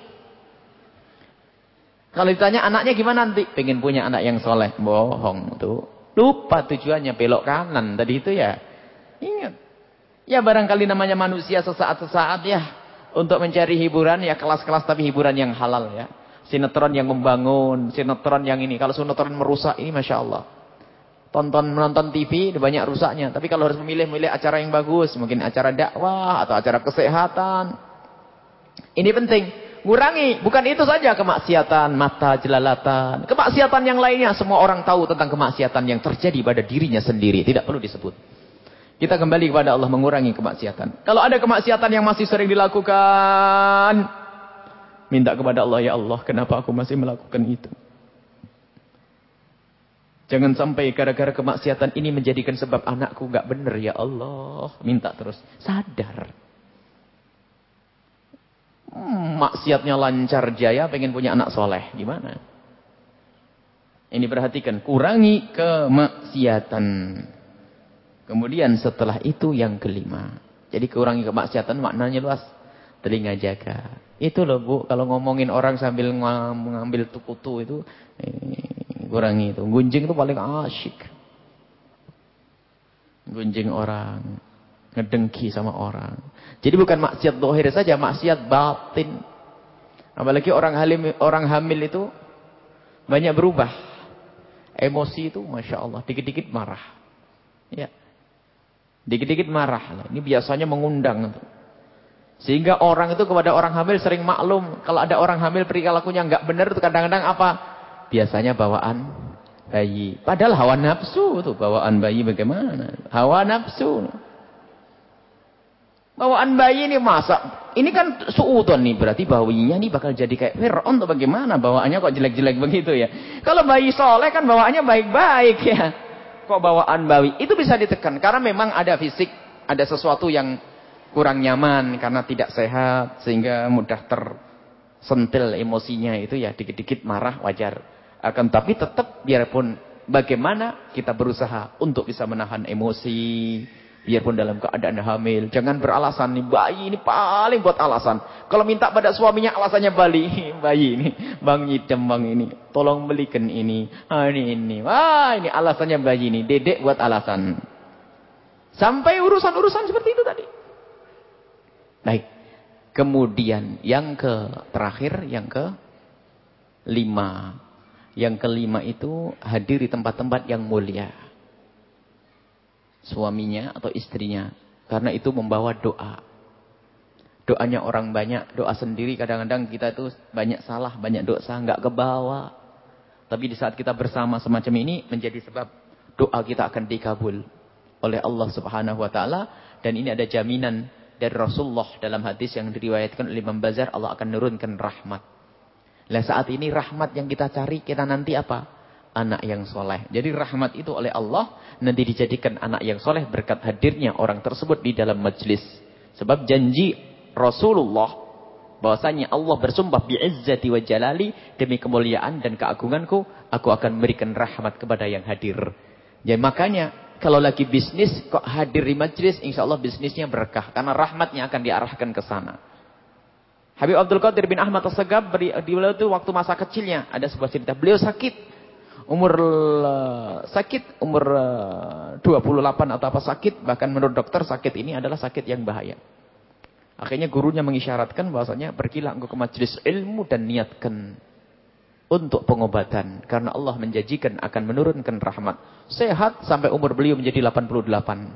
Kalau ditanya anaknya gimana nanti? Pengen punya anak yang soleh. Bohong tuh. Lupa tujuannya, belok kanan tadi itu ya. Ingat. Ya barangkali namanya manusia sesaat-sesaat ya. Untuk mencari hiburan ya kelas-kelas tapi hiburan yang halal ya. Sinetron yang membangun, sinetron yang ini. Kalau sinetron merusak, ini Masya Allah. Tonton, menonton T V, banyak rusaknya. Tapi kalau harus memilih-milih acara yang bagus. Mungkin acara dakwah, atau acara kesehatan. Ini penting. Ngurangi. Bukan itu saja kemaksiatan, mata, jelalatan. Kemaksiatan yang lainnya. Semua orang tahu tentang kemaksiatan yang terjadi pada dirinya sendiri. Tidak perlu disebut. Kita kembali kepada Allah mengurangi kemaksiatan. Kalau ada kemaksiatan yang masih sering dilakukan, minta kepada Allah, ya Allah, kenapa aku masih melakukan itu? Jangan sampai gara-gara kemaksiatan ini menjadikan sebab anakku gak benar, ya Allah. Minta terus. Sadar. Hmm, maksiatnya lancar jaya, pengen punya anak soleh. Gimana? Ini perhatikan. Kurangi kemaksiatan. Kemudian setelah itu yang kelima. Jadi kurangi kemaksiatan maknanya luas. Telinga jaga. Itu loh Bu, kalau ngomongin orang sambil mengambil kutu itu, eh, kurangi itu. Gunjing itu paling asyik. Gunjing orang, ngedengki sama orang. Jadi bukan maksiat dohir saja, maksiat batin. Apalagi orang hamil, orang hamil itu banyak berubah. Emosi itu Masya Allah, dikit-dikit marah. Ya, dikit-dikit marah. Ini biasanya mengundang itu. Sehingga orang itu kepada orang hamil sering maklum. Kalau ada orang hamil perilakunya nggak benar itu kadang-kadang apa? Biasanya bawaan bayi. Padahal hawa nafsu itu bawaan bayi bagaimana? Hawa nafsu. Bawaan bayi ini masa? Ini kan suudon nih, berarti bayinya nih bakal jadi kayak Fir'aun atau bagaimana? Bawaannya kok jelek-jelek begitu ya? Kalau bayi soleh kan bawaannya baik-baik ya. Kok bawaan bayi? Itu bisa ditekan karena memang ada fisik. ada sesuatu yang kurang nyaman karena tidak sehat sehingga mudah tersentil emosinya itu ya dikit-dikit marah wajar. Akan tapi tetap biarpun bagaimana kita berusaha untuk bisa menahan emosi biarpun dalam keadaan hamil. Jangan beralasan nih bayi ini paling buat alasan. Kalau minta pada suaminya alasannya bali bayi ini bang nyidem bang ini tolong belikan ini ah, ini ini wah ini alasannya bayi ini dedek buat alasan. Sampai urusan-urusan seperti itu tadi. Baik. Kemudian yang ke terakhir, yang ke lima. Yang kelima itu hadir di tempat-tempat yang mulia. Suaminya atau istrinya. Karena itu membawa doa. Doanya orang banyak, doa sendiri kadang-kadang kita itu banyak salah, banyak dosa, nggak kebawa. Tapi di saat kita bersama semacam ini menjadi sebab doa kita akan dikabul oleh Allah Subhanahu wa taala, dan ini ada jaminan dari Rasulullah dalam hadis yang diriwayatkan oleh Imam Bazar, Allah akan menurunkan rahmat. Lah saat ini rahmat yang kita cari kita nanti apa? Anak yang soleh. Jadi rahmat itu oleh Allah nanti dijadikan anak yang soleh berkat hadirnya orang tersebut di dalam majlis. Sebab janji Rasulullah bahwasanya Allah bersumpah bi'izzati wa jalali, demi kemuliaan dan keagunganku aku akan memberikan rahmat kepada yang hadir. Jadi makanya kalau lagi bisnis kok hadir di majlis, insya Allah bisnisnya berkah karena rahmatnya akan diarahkan ke sana. Habib Abdul Qadir bin Ahmad As-Sagab di beliau itu waktu masa kecilnya ada sebuah cerita. Beliau sakit. Umur uh, sakit, umur uh, dua puluh delapan atau apa sakit. Bahkan menurut dokter sakit ini adalah sakit yang bahaya. Akhirnya gurunya mengisyaratkan bahwasanya pergilah engkau ke majelis ilmu dan niatkan untuk pengobatan. Karena Allah menjanjikan akan menurunkan rahmat. Sehat sampai umur beliau menjadi delapan puluh delapan.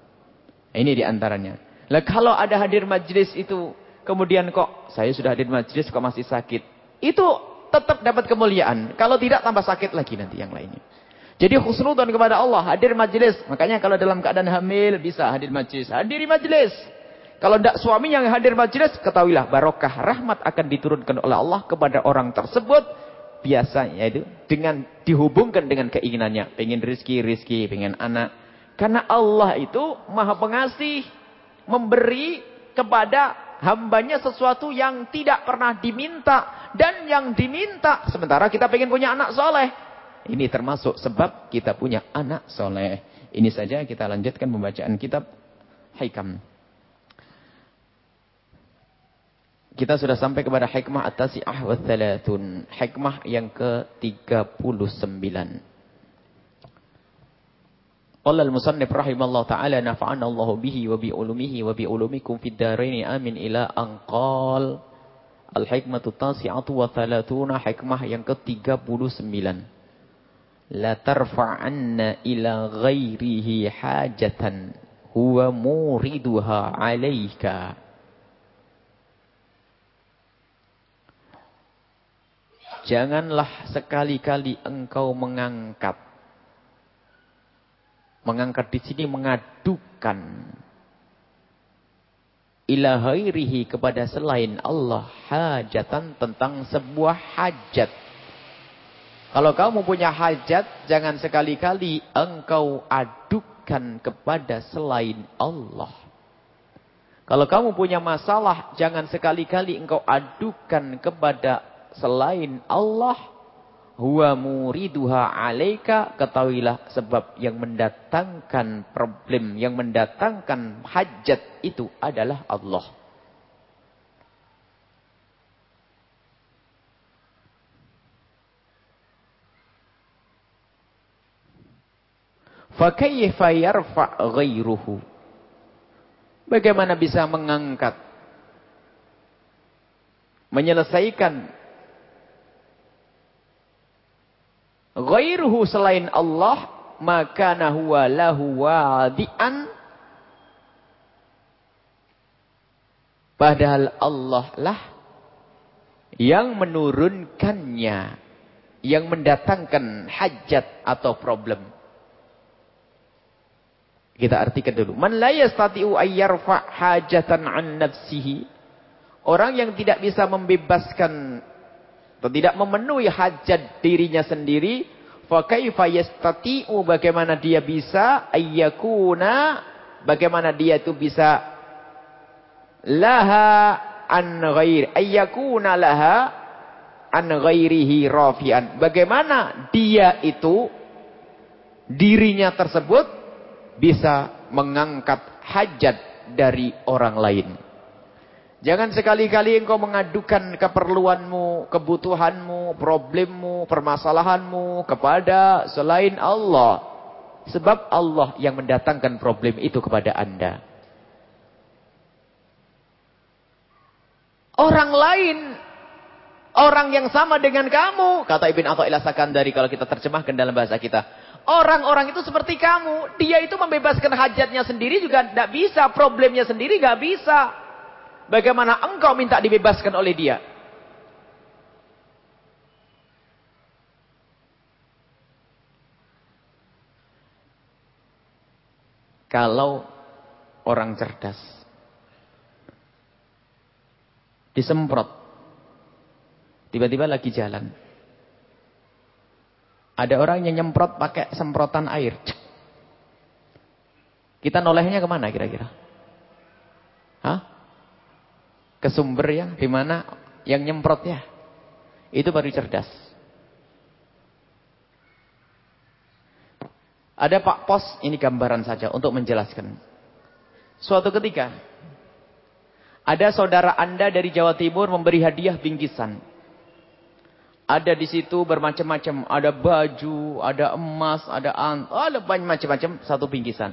Ini diantaranya. Lah kalau ada hadir majelis itu, kemudian kok saya sudah hadir majelis kok masih sakit. Itu tetap dapat kemuliaan. Kalau tidak tambah sakit lagi nanti yang lainnya. Jadi husnudzon kepada Allah, hadir majelis. Makanya kalau dalam keadaan hamil bisa hadir majelis. Hadiri majelis. Kalau tidak suami yang hadir majelis, ketahuilah barokah rahmat akan diturunkan oleh Allah kepada orang tersebut. Biasanya itu dengan dihubungkan dengan keinginannya. Pengen rizki, rizki, pengen anak. Karena Allah itu maha pengasih. Memberi kepada hambanya sesuatu yang tidak pernah diminta. Dan yang diminta, sementara kita pengen punya anak soleh. Ini termasuk sebab kita punya anak soleh. Ini saja kita lanjutkan pembacaan kitab Hikam. Kita sudah sampai kepada hikmah at-tasi'ah wa thalathun. Hikmah yang ke tiga puluh sembilan. Qala al-musannif rahimallahu ta'ala nafa'ana Allahu bihi wa bi ulumihi wa bi ulumikum fid dharain amin ila an qala al-hikmatu tasi'atu wa thalathuna, hikmah yang ke tiga puluh sembilan. La tarfa'anna ila ghairihi hajatan huwa muriduha 'alaika. Janganlah sekali-kali engkau mengangkat. Mengangkat di sini mengadukan ila ghairihi kepada selain Allah hajatan tentang sebuah hajat. Kalau kamu punya hajat, jangan sekali-kali engkau adukan kepada selain Allah. Kalau kamu punya masalah, jangan sekali-kali engkau adukan kepada selain Allah. Huwa muriduha 'alaika, ketahuilah sebab yang mendatangkan problem, yang mendatangkan hajat itu adalah Allah. Fa kayfa yarfa' ghairuhu? Bagaimana bisa mengangkat, menyelesaikan ghairuhu selain Allah, maka huwa lahu wadi'an, padahal Allah lah yang menurunkannya, yang mendatangkan hajat atau problem. Kita artikan dulu. Man la yastati'u ayyarfa' hajatan an nafsihi. Orang yang tidak bisa membebaskan atau tidak memenuhi hajat dirinya sendiri, fa kaifa yastati'u, bagaimana dia bisa ayyakuna bagaimana dia itu bisa laha an ghair ayyakuna laha an ghairihi rafi'an. Bagaimana dia itu dirinya tersebut bisa mengangkat hajat dari orang lain. Jangan sekali-kali engkau mengadukan keperluanmu, kebutuhanmu, problemmu, permasalahanmu kepada selain Allah. Sebab Allah yang mendatangkan problem itu kepada Anda. Orang lain, orang yang sama dengan kamu, kata Ibn Atha'illah Sakandari kalau kita terjemahkan dalam bahasa kita. Orang-orang itu seperti kamu. Dia itu membebaskan hajatnya sendiri juga tidak bisa. Problemnya sendiri tidak bisa. Bagaimana engkau minta dibebaskan oleh dia? Kalau orang cerdas disemprot, tiba-tiba lagi jalan, ada orang yang nyemprot pakai semprotan air, kita nolehnya kemana kira-kira? Hah? Ke sumber yang dimana yang nyemprotnya itu baru cerdas. Ada Pak Pos, ini gambaran saja untuk menjelaskan. Suatu ketika ada saudara Anda dari Jawa Timur memberi hadiah bingkisan. Ada di situ bermacam-macam, ada baju, ada emas, ada ant, ada banyak macam-macam satu bingkisan.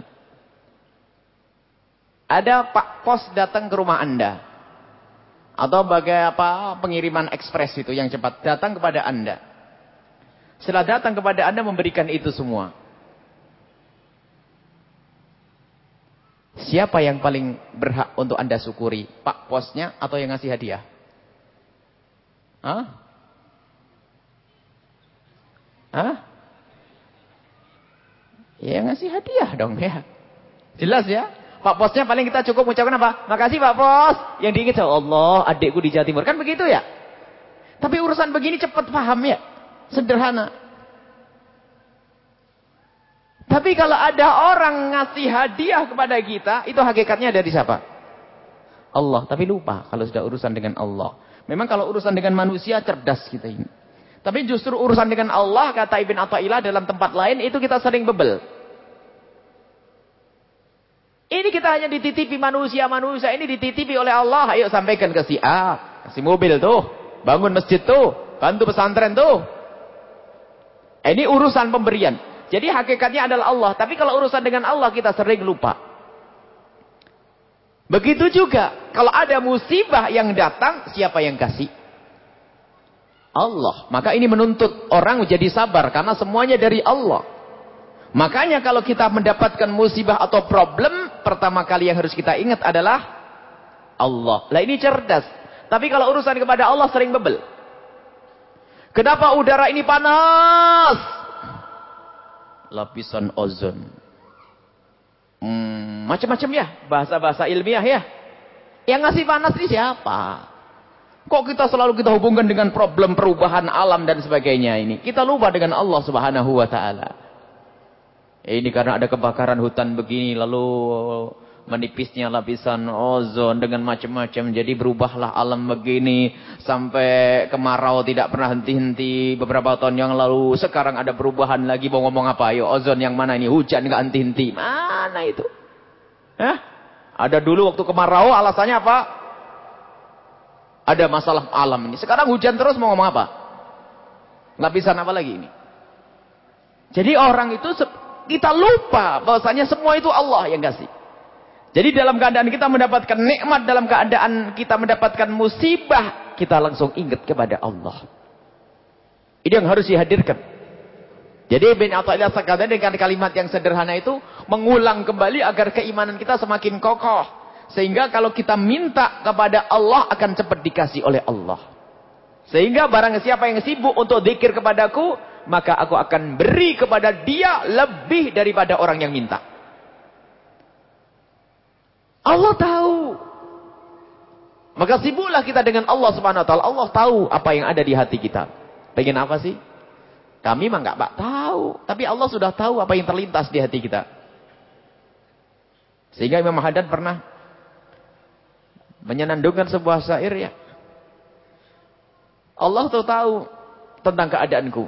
Ada Pak Pos datang ke rumah Anda. Atau bagai apa pengiriman ekspres itu yang cepat datang kepada Anda. Setelah datang kepada Anda memberikan itu semua. Siapa yang paling berhak untuk Anda syukuri? Pak Posnya atau yang ngasih hadiah? Hah? Hah? Ya yang ngasih hadiah dong ya. Jelas ya? Pak Posnya paling kita cukup mengucapkan apa? Makasih Pak Pos. Yang diingat, Allah adikku di Jawa Timur. Kan begitu ya? Tapi urusan begini cepat paham ya. Sederhana. Tapi kalau ada orang ngasih hadiah kepada kita, itu hakikatnya dari siapa? Allah. Tapi lupa kalau sudah urusan dengan Allah. Memang kalau urusan dengan manusia cerdas kita ini. Tapi justru urusan dengan Allah, kata Ibn Atha'illah dalam tempat lain, itu kita sering bebel. Ini kita hanya dititipi manusia-manusia, ini dititipi oleh Allah. Ayo sampaikan ke si A, kasih mobil tuh, bangun masjid tuh, bantu pesantren tuh. Ini urusan pemberian. Jadi hakikatnya adalah Allah. Tapi kalau urusan dengan Allah kita sering lupa. Begitu juga kalau ada musibah yang datang, siapa yang kasih? Allah. Maka ini menuntut orang menjadi sabar karena semuanya dari Allah. Makanya kalau kita mendapatkan musibah atau problem, pertama kali yang harus kita ingat adalah Allah. Lah ini cerdas. Tapi kalau urusan kepada Allah sering bebel. Kenapa udara ini panas? Lapisan ozon. Hmm, macam-macam ya. Bahasa-bahasa ilmiah ya. Yang ngasih panas ini siapa? Kok kita selalu kita hubungkan dengan problem perubahan alam dan sebagainya ini? Kita lupa dengan Allah Subhanahu wa taala. Ini karena ada kebakaran hutan begini, lalu menipisnya lapisan ozon dengan macam-macam. Jadi berubahlah alam begini. Sampai kemarau tidak pernah henti-henti beberapa tahun yang lalu. Sekarang ada perubahan lagi. Mau ngomong apa? Ayo ozon yang mana ini? Hujan nggak henti-henti. Mana itu? Hah? Ada dulu waktu kemarau alasannya apa? Ada masalah alam ini. Sekarang hujan terus mau ngomong apa? Lapisan apa lagi ini? Jadi orang itu... kita lupa bahwasanya semua itu Allah yang kasih. Jadi dalam keadaan kita mendapatkan nikmat, dalam keadaan kita mendapatkan musibah, kita langsung ingat kepada Allah. Ini yang harus dihadirkan. Jadi Ibn Atha'illah Sakandari dengan kalimat yang sederhana itu mengulang kembali agar keimanan kita semakin kokoh. Sehingga kalau kita minta kepada Allah akan cepat dikasih oleh Allah. Sehingga barang siapa yang sibuk untuk zikir kepadaku, maka aku akan beri kepada dia lebih daripada orang yang minta. Allah tahu. Maka sibuklah kita dengan Allah Subhanahu wa taala. Allah tahu apa yang ada di hati kita. Pengen apa sih? Kami mah enggak tahu, tapi Allah sudah tahu apa yang terlintas di hati kita. Sehingga Imam Haddad pernah menyenandungkan sebuah syair ya. Allah tuh tahu tentang keadaanku.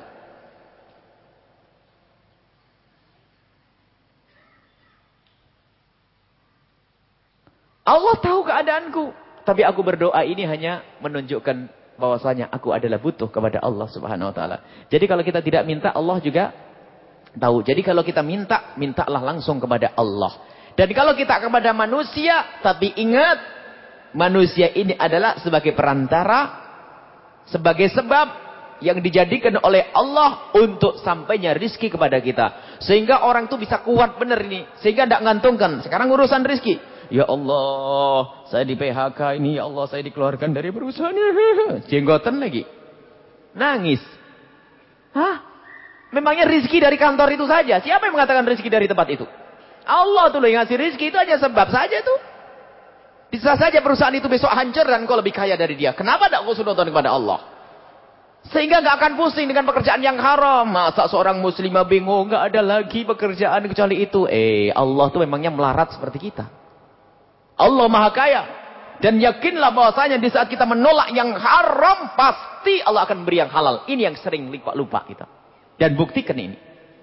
Allah tahu keadaanku. Tapi aku berdoa ini hanya menunjukkan bahwasanya aku adalah butuh kepada Allah Subhanahu wa taala. Jadi kalau kita tidak minta, Allah juga tahu. Jadi kalau kita minta, mintalah langsung kepada Allah. Dan kalau kita kepada manusia, tapi ingat, manusia ini adalah sebagai perantara, sebagai sebab yang dijadikan oleh Allah untuk sampainya rizki kepada kita. Sehingga orang tuh bisa kuat benar ini. Sehingga tidak ngantungkan. Sekarang urusan rizki. Ya Allah, saya di P H K ini. Ya Allah, saya dikeluarkan dari perusahaan. Jenggotan lagi. Nangis. Hah? Memangnya rizki dari kantor itu saja? Siapa yang mengatakan rizki dari tempat itu? Allah tuh loh yang ngasih rizki. Itu aja sebab saja tuh. Bisa saja perusahaan itu besok hancur dan kau lebih kaya dari dia. Kenapa tidak kau sunatan kepada Allah? Sehingga gak akan pusing dengan pekerjaan yang haram. Masa seorang muslimah bingung, gak ada lagi pekerjaan kecuali itu. Eh, Allah tuh memangnya melarat seperti kita. Allah Maha Kaya. Dan yakinlah bahwasanya di saat kita menolak yang haram, pasti Allah akan beri yang halal. Ini yang sering lupa-lupa kita. Dan buktikan ini.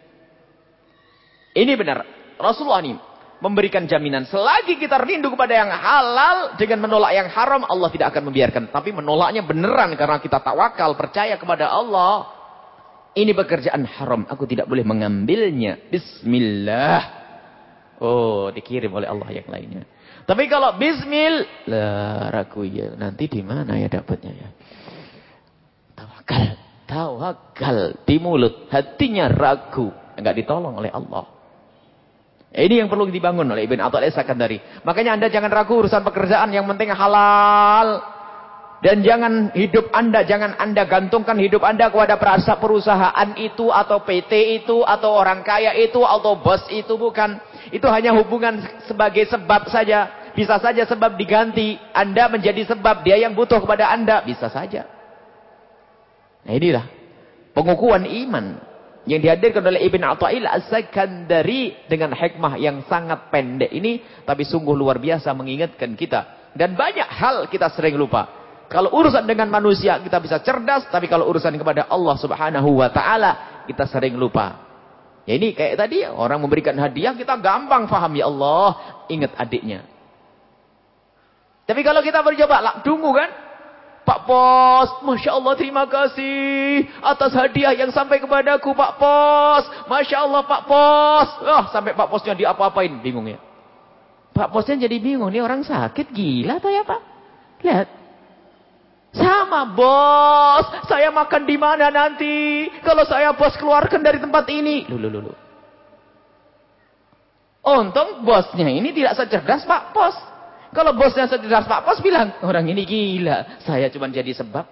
Ini benar. Rasulullah ini memberikan jaminan. Selagi kita rindu kepada yang halal, dengan menolak yang haram, Allah tidak akan membiarkan. Tapi menolaknya beneran karena kita tawakal, percaya kepada Allah. Ini pekerjaan haram, aku tidak boleh mengambilnya. Bismillah. Oh, dikirim oleh Allah yang lainnya. Tapi kalau bismillah, lah ragu ya, nanti di mana ya dapatnya ya? Tawakal, tawakal di mulut, hatinya ragu, enggak ditolong oleh Allah. Ini yang perlu dibangun oleh Ibn Athaillah As-Sakandari. Makanya Anda jangan ragu urusan pekerjaan, yang penting halal. Dan jangan hidup Anda, jangan Anda gantungkan hidup Anda kepada perasa perusahaan itu, atau P T itu, atau orang kaya itu, atau bos itu, bukan. Itu hanya hubungan sebagai sebab saja. Bisa saja sebab diganti. Anda menjadi sebab, dia yang butuh kepada Anda. Bisa saja. Nah inilah pengukuhan iman yang dihadirkan oleh Ibn Athaillah As-Sakandari dengan hikmah yang sangat pendek ini, tapi sungguh luar biasa mengingatkan kita. Dan banyak hal kita sering lupa. Kalau urusan dengan manusia kita bisa cerdas, tapi kalau urusan kepada Allah Subhanahu wa taala kita sering lupa. Ya ini kayak tadi orang memberikan hadiah kita gampang paham, ya Allah, ingat adiknya. Tapi kalau kita bercoba lah tunggu kan, Pak Pos, Masya Allah terima kasih atas hadiah yang sampai kepadaku Pak Pos. Masya Allah Pak Pos. Oh, sampai Pak Posnya diapa-apain, bingung ya. Pak Posnya jadi bingung, ini orang sakit gila atau ya Pak? Lihat. Sama bos, saya makan di mana nanti? Kalau saya bos keluarkan dari tempat ini. Lulu lulu. Untung bosnya ini tidak secerdas Pak Pos. Kalau bosnya secerdas Pak Pos bilang, orang ini gila, saya cuma jadi sebab.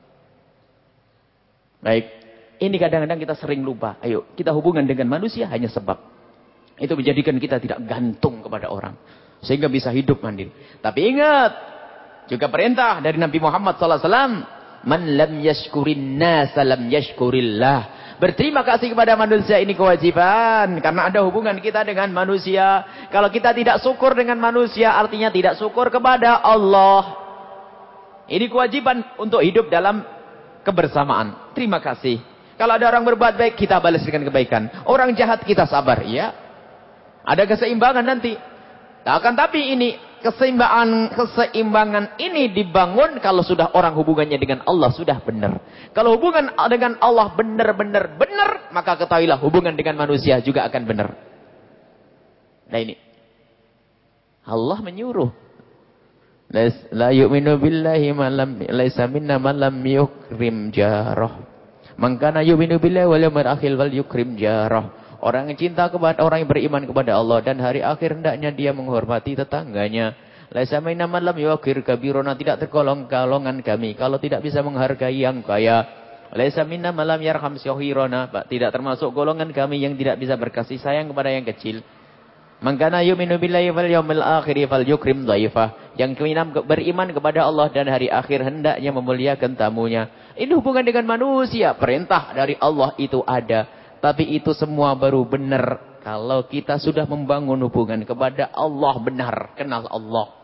Baik, ini kadang-kadang kita sering lupa. Ayo, kita hubungan dengan manusia hanya sebab. Itu menjadikan kita tidak gantung kepada orang. Sehingga bisa hidup mandiri. Tapi ingat, juga perintah dari Nabi Muhammad sallallahu alaihi wasallam, man lam yashkurin nas lam yashkurillah. Berterima kasih kepada manusia ini kewajiban, karena ada hubungan kita dengan manusia. Kalau kita tidak syukur dengan manusia, artinya tidak syukur kepada Allah. Ini kewajiban untuk hidup dalam kebersamaan. Terima kasih. Kalau ada orang berbuat baik, kita balas dengan kebaikan. Orang jahat kita sabar, ya. Ada keseimbangan nanti. Akan tapi ini keseimbangan keseimbangan ini dibangun kalau sudah orang hubungannya dengan Allah sudah benar. Kalau hubungan dengan Allah benar-benar benar, maka ketahuilah hubungan dengan manusia juga akan benar. Nah ini Allah menyuruh, la yu'minu billahi man lam laisa minna man lam yukrim jarah. Man kana yu'minu billahi wal yawmil akhir wal yukrim jarah. Orang yang cinta kepada orang yang beriman kepada Allah dan hari akhir, hendaknya dia menghormati tetangganya. Laisa minna man lam yuqir kabirona, tidak tergolong golongan kami kalau tidak bisa menghargai yang kaya. Laisa minna man lam yarham syahirona, tidak termasuk golongan kami yang tidak bisa berkasih sayang kepada yang kecil. Man kana yu'minu billahi wal yawmil akhir falyukrim dhaifah. Yang beriman kepada Allah dan hari akhir, hendaknya memuliakan tamunya. Ini hubungan dengan manusia, perintah dari Allah itu ada. Tapi itu semua baru benar Kalau kita sudah membangun hubungan kepada Allah benar, kenal Allah.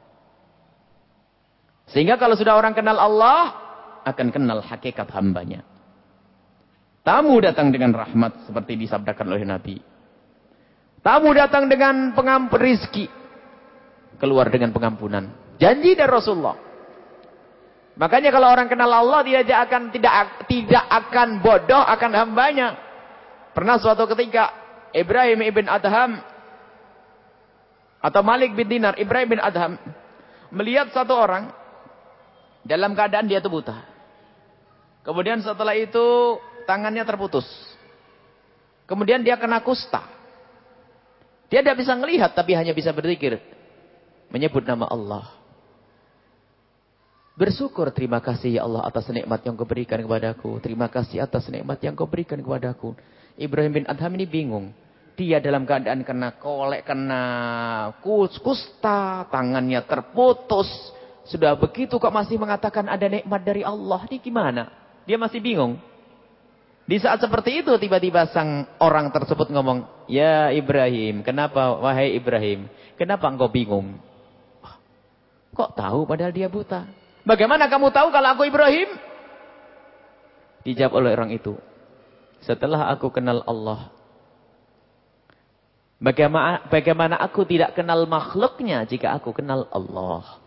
Sehingga kalau sudah orang kenal Allah, akan kenal hakikat hambanya. Tamu datang dengan rahmat, seperti disabdakan oleh Nabi. Tamu datang dengan pengampun rizki, keluar dengan pengampunan. Janji dari Rasulullah. Makanya kalau orang kenal Allah, dia akan tidak tidak akan bodoh akan hambanya. Pernah suatu ketika Ibrahim ibn Adham atau Malik bin Dinar, Ibrahim bin Adham melihat satu orang dalam keadaan dia itu buta. Kemudian setelah itu tangannya terputus. Kemudian dia kena kusta. Dia tidak bisa melihat tapi hanya bisa berzikir, menyebut nama Allah. Bersyukur, terima kasih ya Allah atas nikmat yang kau berikan kepadaku. Terima kasih atas nikmat yang kau berikan kepadaku. Ibrahim bin Adham ini bingung. Dia dalam keadaan kena kolek, kena kusta, tangannya terputus. Sudah begitu kok masih mengatakan ada nikmat dari Allah. Ini gimana? Dia masih bingung. Di saat seperti itu tiba-tiba sang orang tersebut ngomong, "Ya Ibrahim, kenapa wahai Ibrahim? Kenapa engkau bingung?" Kok tahu padahal dia buta? Bagaimana kamu tahu kalau aku Ibrahim? Dijawab oleh orang itu, setelah aku kenal Allah, bagaimana, bagaimana aku tidak kenal makhluknya jika aku kenal Allah?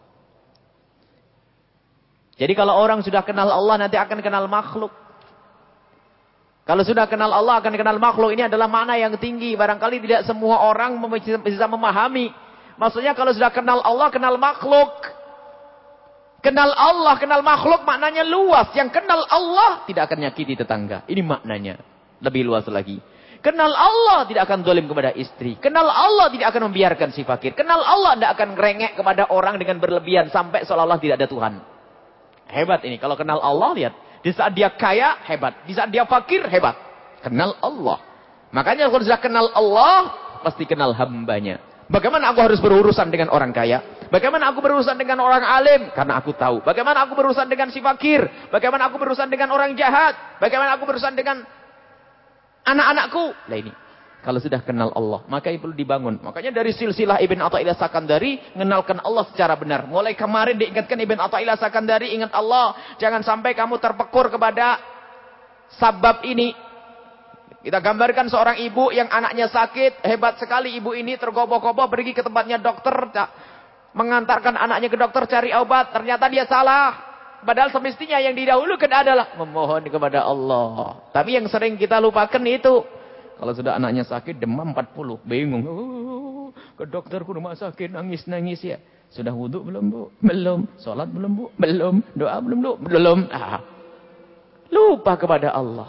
Jadi kalau orang sudah kenal Allah nanti akan kenal makhluk. Kalau sudah kenal Allah akan kenal makhluk. Ini adalah makna yang tinggi. Barangkali tidak semua orang bisa memahami. Maksudnya kalau sudah kenal Allah, kenal makhluk. Kenal Allah, kenal makhluk maknanya luas. Yang kenal Allah tidak akan nyakiti tetangga. Ini maknanya. Lebih luas lagi. Kenal Allah tidak akan zalim kepada istri. Kenal Allah tidak akan membiarkan si fakir. Kenal Allah tidak akan ngerengek kepada orang dengan berlebihan. Sampai seolah-olah tidak ada Tuhan. Hebat ini. Kalau kenal Allah, lihat. Di saat dia kaya, hebat. Di saat dia fakir, hebat. Kenal Allah. Makanya kalau sudah kenal Allah, pasti kenal hambanya. Bagaimana aku harus berurusan dengan orang kaya? Bagaimana aku berurusan dengan orang alim? Karena aku tahu. Bagaimana aku berurusan dengan si fakir? Bagaimana aku berurusan dengan orang jahat? Bagaimana aku berurusan dengan anak-anakku? Nah ini. Kalau sudah kenal Allah, maka itu perlu dibangun. Makanya dari silsilah Ibn Atha'illah Sakandari, mengenalkan Allah secara benar. Mulai kemarin diingatkan Ibn Atha'illah Sakandari, ingat Allah. Jangan sampai kamu terpekur kepada sabab ini. Kita gambarkan seorang ibu yang anaknya sakit. Hebat sekali ibu ini tergopoh-gopoh pergi ke tempatnya dokter. Mengantarkan anaknya ke dokter cari obat. Ternyata dia salah. Padahal semestinya yang didahulukan adalah memohon kepada Allah. Tapi yang sering kita lupakan itu. Kalau sudah anaknya sakit, demam empat puluh. Bingung. Oh, ke dokter ke rumah sakit, nangis-nangis ya. Sudah wudhu belum bu? Belum. Sholat belum bu? Belum. Doa belum bu? Belum. Ah. Lupa kepada Allah.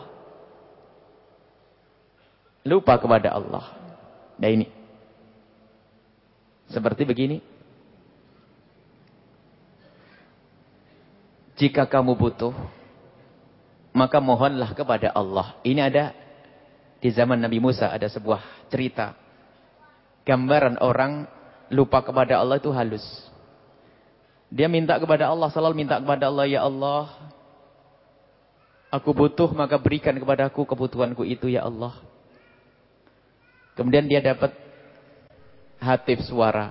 Lupa kepada Allah. Nah ini. Seperti begini. Jika kamu butuh, maka mohonlah kepada Allah. Ini ada di zaman Nabi Musa, ada sebuah cerita. Gambaran orang lupa kepada Allah itu halus. Dia minta kepada Allah, selalu minta kepada Allah, ya Allah, aku butuh maka berikan kepadaku kebutuhanku itu ya Allah. Kemudian dia dapat hatif suara.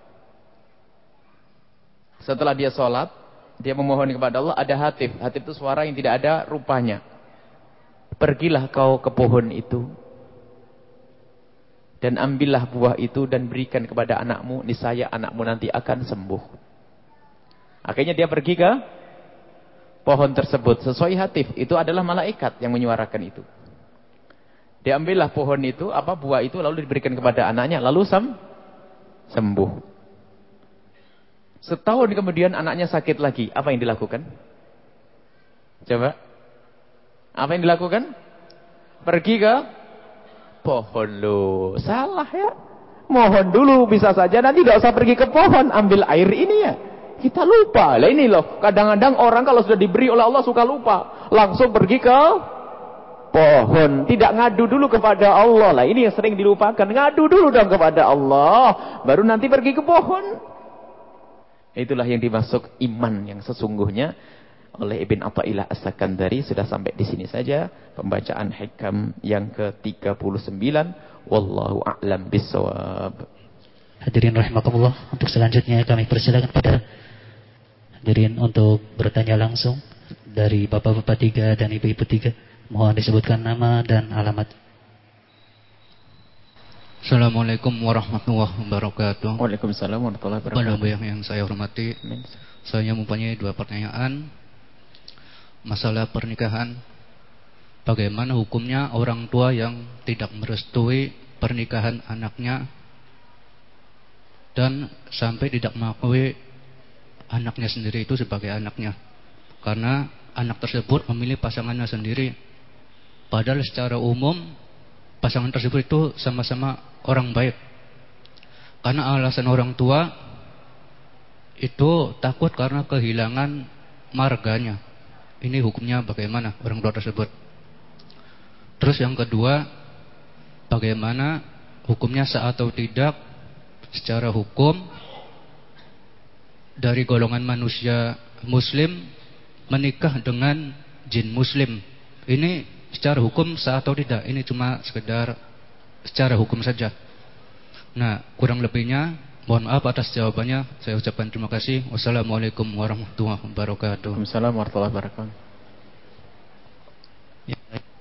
Setelah dia sholat, dia memohon kepada Allah, ada hatif. Hatif itu suara yang tidak ada rupanya. Pergilah kau ke pohon itu. Dan ambillah buah itu dan berikan kepada anakmu. Niscaya anakmu nanti akan sembuh. Akhirnya dia pergi ke pohon tersebut. Sesuai hatif. Itu adalah malaikat yang menyuarakan itu. Dia ambillah pohon itu, apa buah itu, lalu diberikan kepada anaknya. Lalu sem sembuh. Setahun kemudian anaknya sakit lagi. Apa yang dilakukan? Coba. Apa yang dilakukan? Pergi ke pohon lo. Salah ya. Mohon dulu bisa saja. Nanti tidak usah pergi ke pohon. Ambil air ini ya. Kita lupa. Lah ini loh. Kadang-kadang orang kalau sudah diberi oleh Allah suka lupa. Langsung pergi ke pohon. Tidak ngadu dulu kepada Allah. Lah ini yang sering dilupakan. Ngadu dulu dong kepada Allah. Baru nanti pergi ke pohon. Itulah yang dimaksud iman yang sesungguhnya. oleh Ibn Athaillah As-Sakandari. Sudah sampai di sini saja pembacaan hikam yang ke tiga puluh sembilan. Wallahu a'lam bissawab. Hadirin rahimakumullah, untuk selanjutnya kami persilakan pada hadirin untuk bertanya langsung dari bapak-bapak tiga dan ibu-ibu tiga. Mohon disebutkan nama dan alamat. Assalamualaikum warahmatullahi wabarakatuh. Waalaikumsalam warahmatullahi wabarakatuh. Pada yang, yang saya hormati, Amin. Saya mempunyai dua pertanyaan. Masalah pernikahan, bagaimana hukumnya orang tua yang tidak merestui pernikahan anaknya dan sampai tidak mengakui anaknya sendiri itu sebagai anaknya, karena anak tersebut memilih pasangannya sendiri, padahal secara umum pasangan tersebut itu sama-sama orang baik. Karena alasan orang tua itu takut karena kehilangan marganya. Ini hukumnya bagaimana orang tua tersebut? Terus yang kedua, bagaimana hukumnya sah atau tidak secara hukum dari golongan manusia muslim menikah dengan jin muslim? Ini secara hukum sah atau tidak? Ini cuma sekedar secara hukum saja. Nah, kurang lebihnya mohon maaf atas jawabannya. Saya ucapkan terima kasih. Wassalamualaikum warahmatullahi wabarakatuh. Waalaikumsalam warahmatullahi wabarakatuh. Ya.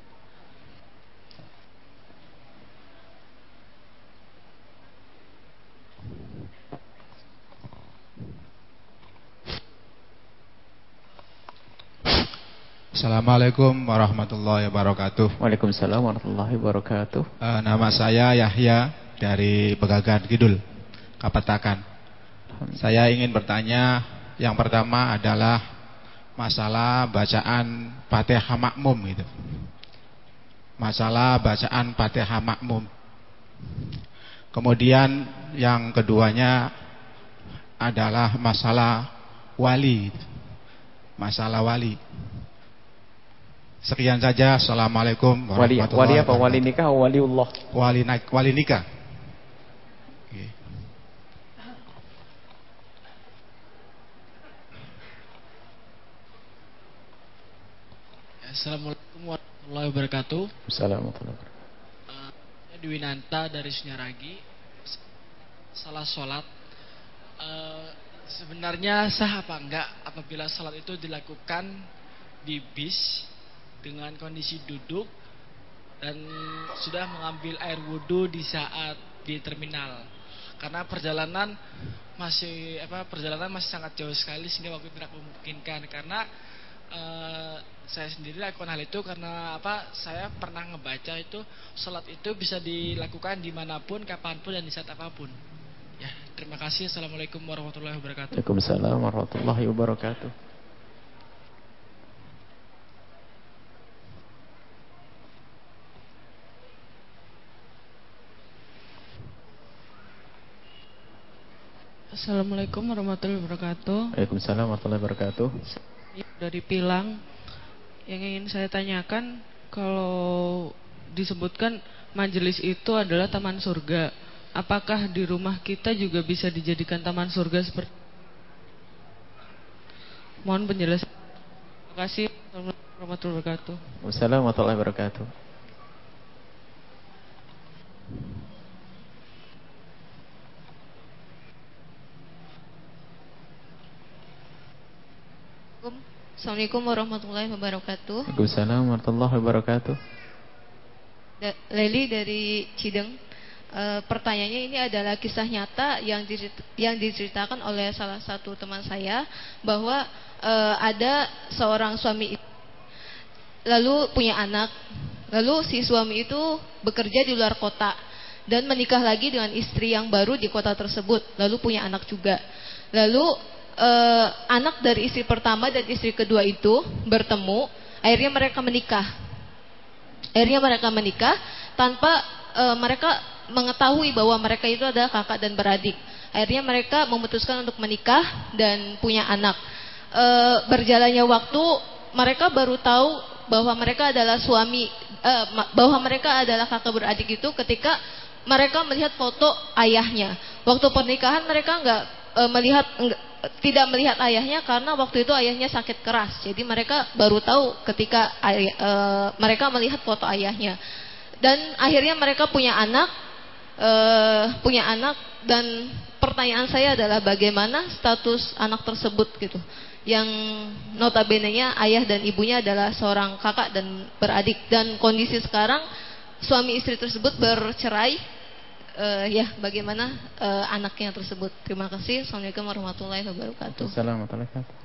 Assalamualaikum warahmatullahi wabarakatuh. Waalaikumsalam warahmatullahi wabarakatuh. Uh, nama saya Yahya dari Pegagan Kidul, Kapetakan. Saya ingin bertanya, yang pertama adalah masalah bacaan Fatihah makmum itu. Masalah bacaan Fatihah makmum. Kemudian yang keduanya adalah masalah wali. Masalah wali. Sekian saja. Assalamualaikum warahmatullahi wabarakatuh. Wali, wali apa? Wali nikah atau waliullah? Wali, wali nikah. Okay. Assalamualaikum warahmatullahi wabarakatuh. Assalamualaikum warahmatullahi wabarakatuh. uh, Saya Dwi Nanta dari Sunyaragi. Salah sholat, uh, sebenarnya sah apa enggak apabila sholat itu dilakukan di bis dengan kondisi duduk dan sudah mengambil air wudhu di saat di terminal, karena perjalanan masih apa perjalanan masih sangat jauh sekali sehingga waktu tidak memungkinkan. Karena uh, saya sendiri lakukan hal itu karena apa saya pernah ngebaca itu sholat itu bisa dilakukan dimanapun, kapanpun, dan di saat apapun. Ya, terima kasih. Assalamualaikum warahmatullahi wabarakatuh. Waalaikumsalam warahmatullahi wabarakatuh. Assalamualaikum warahmatullahi wabarakatuh. Waalaikumsalam warahmatullahi wabarakatuh. Dari Pilang, yang ingin saya tanyakan, kalau disebutkan majelis itu adalah taman surga, apakah di rumah kita juga bisa dijadikan taman surga seperti? Mohon penjelasan. Terima kasih. Assalamualaikum warahmatullahi wabarakatuh. Wassalamualaikum warahmatullahi wabarakatuh. Assalamualaikum warahmatullahi wabarakatuh. Waalaikumsalam warahmatullahi wabarakatuh. Leli dari Cideng. E, pertanyaannya ini adalah kisah nyata yang yang diceritakan oleh salah satu teman saya, bahwa e, ada seorang suami lalu punya anak, lalu si suami itu bekerja di luar kota dan menikah lagi dengan istri yang baru di kota tersebut, lalu punya anak juga. Lalu Uh, anak dari istri pertama dan istri kedua itu bertemu, akhirnya mereka menikah. Akhirnya mereka menikah tanpa uh, mereka mengetahui bahwa mereka itu adalah kakak dan beradik. Akhirnya mereka memutuskan untuk menikah dan punya anak. Uh, berjalannya waktu, mereka baru tahu bahwa mereka adalah suami, uh, bahwa mereka adalah kakak beradik itu ketika mereka melihat foto ayahnya. Waktu pernikahan mereka nggak uh, melihat enggak, tidak melihat ayahnya karena waktu itu ayahnya sakit keras. Jadi mereka baru tahu ketika ayah, e, mereka melihat foto ayahnya. Dan akhirnya mereka punya anak, e, punya anak dan pertanyaan saya adalah bagaimana status anak tersebut gitu. Yang notabene-nya ayah dan ibunya adalah seorang kakak dan beradik, dan kondisi sekarang suami istri tersebut bercerai. Uh, ya, bagaimana uh, anaknya tersebut. Terima kasih. Assalamualaikum warahmatullahi wabarakatuh. Assalamualaikum warahmatullahi wabarakatuh.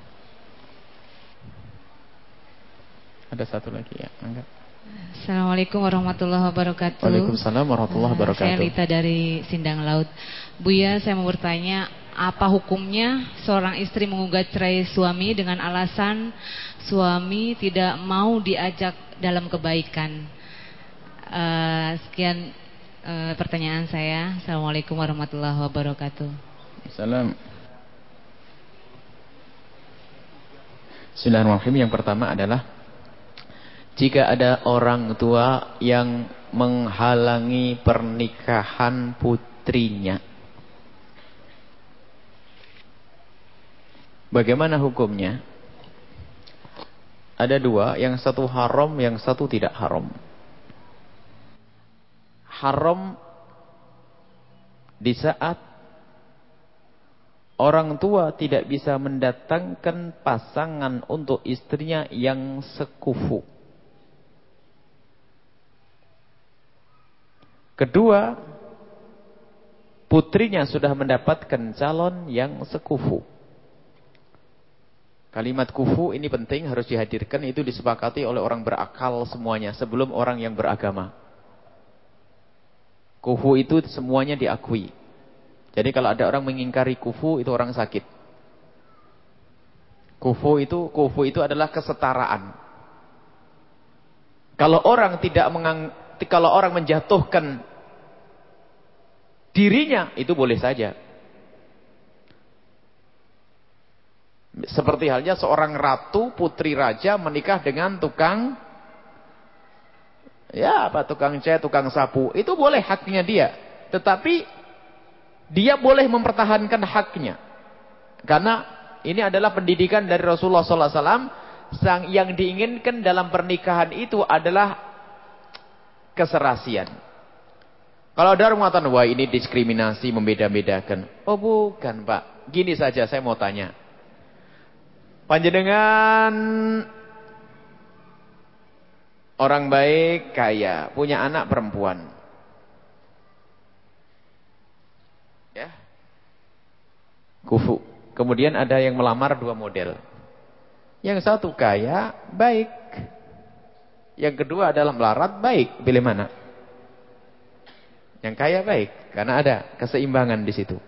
Ada satu lagi ya, Angga. Assalamualaikum warahmatullahi wabarakatuh. Waalaikumsalam warahmatullahi wabarakatuh. Saya Lita dari Sindang Laut. Buya, saya mau bertanya, apa hukumnya seorang istri menggugat cerai suami dengan alasan suami tidak mau diajak dalam kebaikan? Uh, sekian Uh, pertanyaan saya. Assalamualaikum warahmatullahi wabarakatuh. Assalam. Bismillahirrahmanirrahim. Yang pertama adalah jika ada orang tua yang menghalangi pernikahan putrinya, bagaimana hukumnya? Ada dua, yang satu haram, yang satu tidak haram. Haram di saat orang tua tidak bisa mendatangkan pasangan untuk istrinya yang sekufu. Kedua, putrinya sudah mendapatkan calon yang sekufu. Kalimat kufu ini penting, harus dihadirkan, itu disepakati oleh orang berakal semuanya sebelum orang yang beragama. Kufu itu semuanya diakui. Jadi kalau ada orang mengingkari kufu, itu orang sakit. Kufu itu kufu itu adalah kesetaraan. Kalau orang tidak mengang, kalau orang menjatuhkan dirinya, itu boleh saja. Seperti halnya seorang ratu, putri raja menikah dengan tukang, ya apa, tukang cat, tukang sapu. Itu boleh, haknya dia. Tetapi dia boleh mempertahankan haknya. Karena ini adalah pendidikan dari Rasulullah sallallahu alaihi wasallam. Sang yang diinginkan dalam pernikahan itu adalah keserasian. Kalau ada orang mengatakan, wah ini diskriminasi, membeda-bedakan. Oh bukan Pak. Gini saja saya mau tanya. Panjenengan orang baik, kaya, punya anak perempuan. Ya. Kufu. Kemudian ada yang melamar dua model. Yang satu kaya, baik. Yang kedua adalah melarat, baik. Pilih mana? Yang kaya baik, karena ada keseimbangan di situ.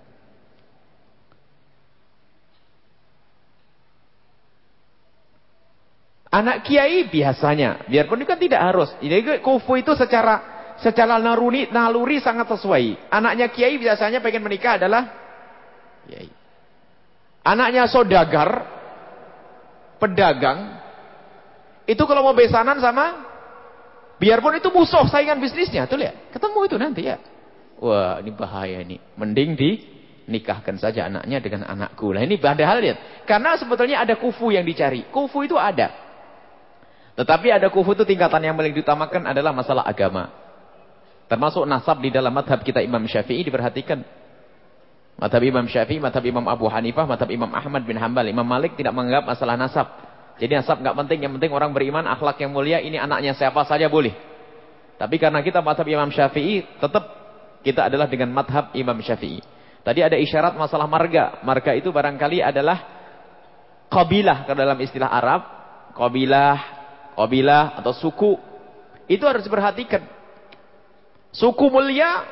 Anak kiai biasanya, biarpun itu kan tidak harus. Jadi kufu itu secara secara naluri, naluri sangat sesuai. Anaknya kiai biasanya pengen menikah adalah kiai. Anaknya saudagar, pedagang, itu kalau mau besanan sama, biarpun itu musuh saingan bisnisnya, tuh lihat, ketemu itu nanti ya. Wah ini bahaya ini, mending dinikahkan saja anaknya dengan anakku. Lah ini padahal lihat, karena sebetulnya ada kufu yang dicari, kufu itu ada. Tetapi ada kufu itu tingkatan yang paling diutamakan adalah masalah agama. Termasuk nasab di dalam madhab kita Imam Syafi'i diperhatikan. Madhab Imam Syafi'i, madhab Imam Abu Hanifah, madhab Imam Ahmad bin Hanbal. Imam Malik tidak menganggap masalah nasab. Jadi nasab nggak penting, yang penting orang beriman, akhlak yang mulia, ini anaknya siapa saja boleh. Tapi karena kita madhab Imam Syafi'i, tetap kita adalah dengan madhab Imam Syafi'i. Tadi ada isyarat masalah marga. Marga itu barangkali adalah qabilah ke dalam istilah Arab. Qabilah, qabilah atau suku. Itu harus diperhatikan. Suku mulia,